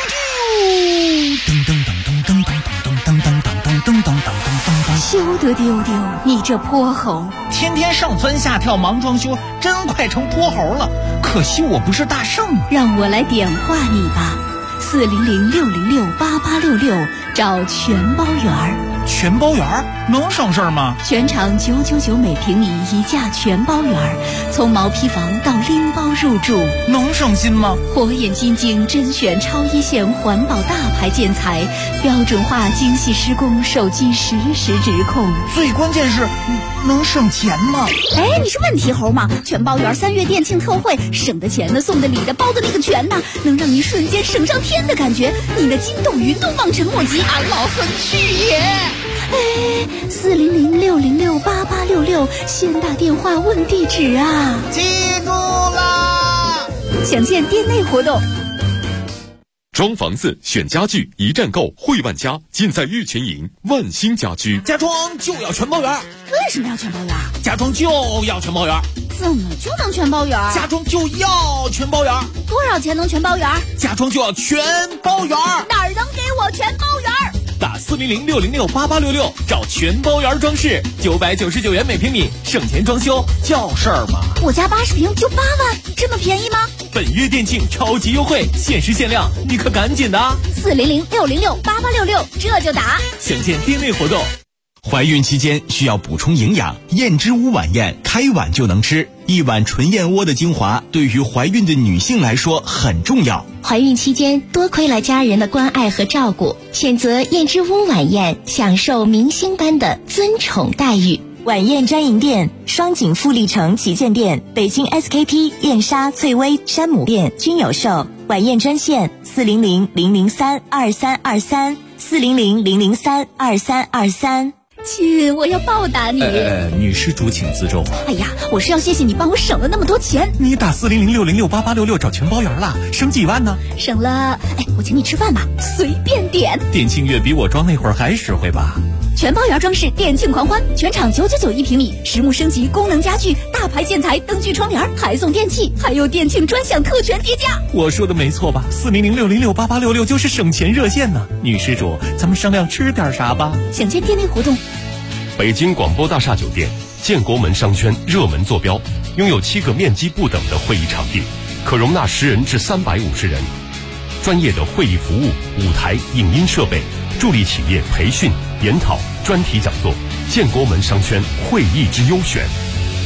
S16: 噔噔噔噔噔噔噔噔噔噔噔噔噔噔噔，休得丢丢你这泼猴！
S4: 天天上蹿下跳忙装修，真快成泼猴了。可惜我不是大圣，
S16: 让我来点化你吧。400-606-8866，找全包园。
S4: 全包园能省事儿吗？
S16: 全场999每平米一价全包园，从毛坯房到拎包入住，
S4: 能省心吗？
S16: 火眼金睛甄选超一线环保大牌建材，标准化精细施工，手机实时直控。
S4: 最关键是能省钱吗？
S16: 哎，你是问题猴吗？全包园3月店庆特惠，省的钱的、送的礼的、包的那个全呢，能让你瞬间省上天的感觉，你的筋斗云都望尘莫及，俺老孙去也！哎，400-606-8866，先打电话问地址啊！
S4: 记住啦！
S16: 详见店内活动。
S2: 装房子、选家具，一站购，汇万家，尽在玉泉营万兴家居。
S4: 家装就要全包圆。
S16: 为什么要全包圆？
S4: 家装就要全包圆。
S16: 怎么就能全包圆？
S4: 家装就要全包圆。
S16: 多少钱能全包圆？
S4: 家装就要全包圆。
S16: 哪儿能给我全包圆？
S15: 打400-606-8866找全包圆装饰，999元每平米，省钱装修叫事儿吗？
S16: 我家80平就8万，这么便宜吗？
S15: 本月店庆超级优惠，限时限量，你可赶紧的
S16: ！400-606-8866，这就打。
S15: 详见店内活动。
S10: 怀孕期间需要补充营养，燕之屋晚宴开碗就能吃。一碗纯燕窝的精华，对于怀孕的女性来说很重要。
S7: 怀孕期间多亏了家人的关爱和照顾，选择燕之屋晚宴，享受明星般的尊宠待遇。
S13: 晚宴专营店：双井富力城旗舰店、北京 SKP、燕莎、翠微、山姆店均有售。晚宴专线400-003-2323，400-003-2323。
S16: 亲，我要报答你。
S15: 女施主请自重。
S16: 哎呀，我是要谢谢你帮我省了那么多钱。
S15: 你打400-606-8866找全包圆了，省几万呢？
S16: 省了，我请你吃饭吧，随便点。
S15: 店庆月比我装那会儿还实惠吧？
S16: 全包圆装饰店庆狂欢，全场999一平米，实木升级功能家具，大牌建材灯具窗帘，还送电器，还有店庆专享特权叠加。
S15: 我说的没错吧？400-606-8866就是省钱热线呢。女施主，咱们商量吃点啥吧？
S16: 想见店内活动。
S1: 北京广播大厦酒店，建国门商圈热门坐标，拥有7个面积不等的会议场地，可容纳10人至350人。专业的会议服务、舞台、影音设备，助力企业培训、研讨、专题讲座，建国门商圈会议之优选。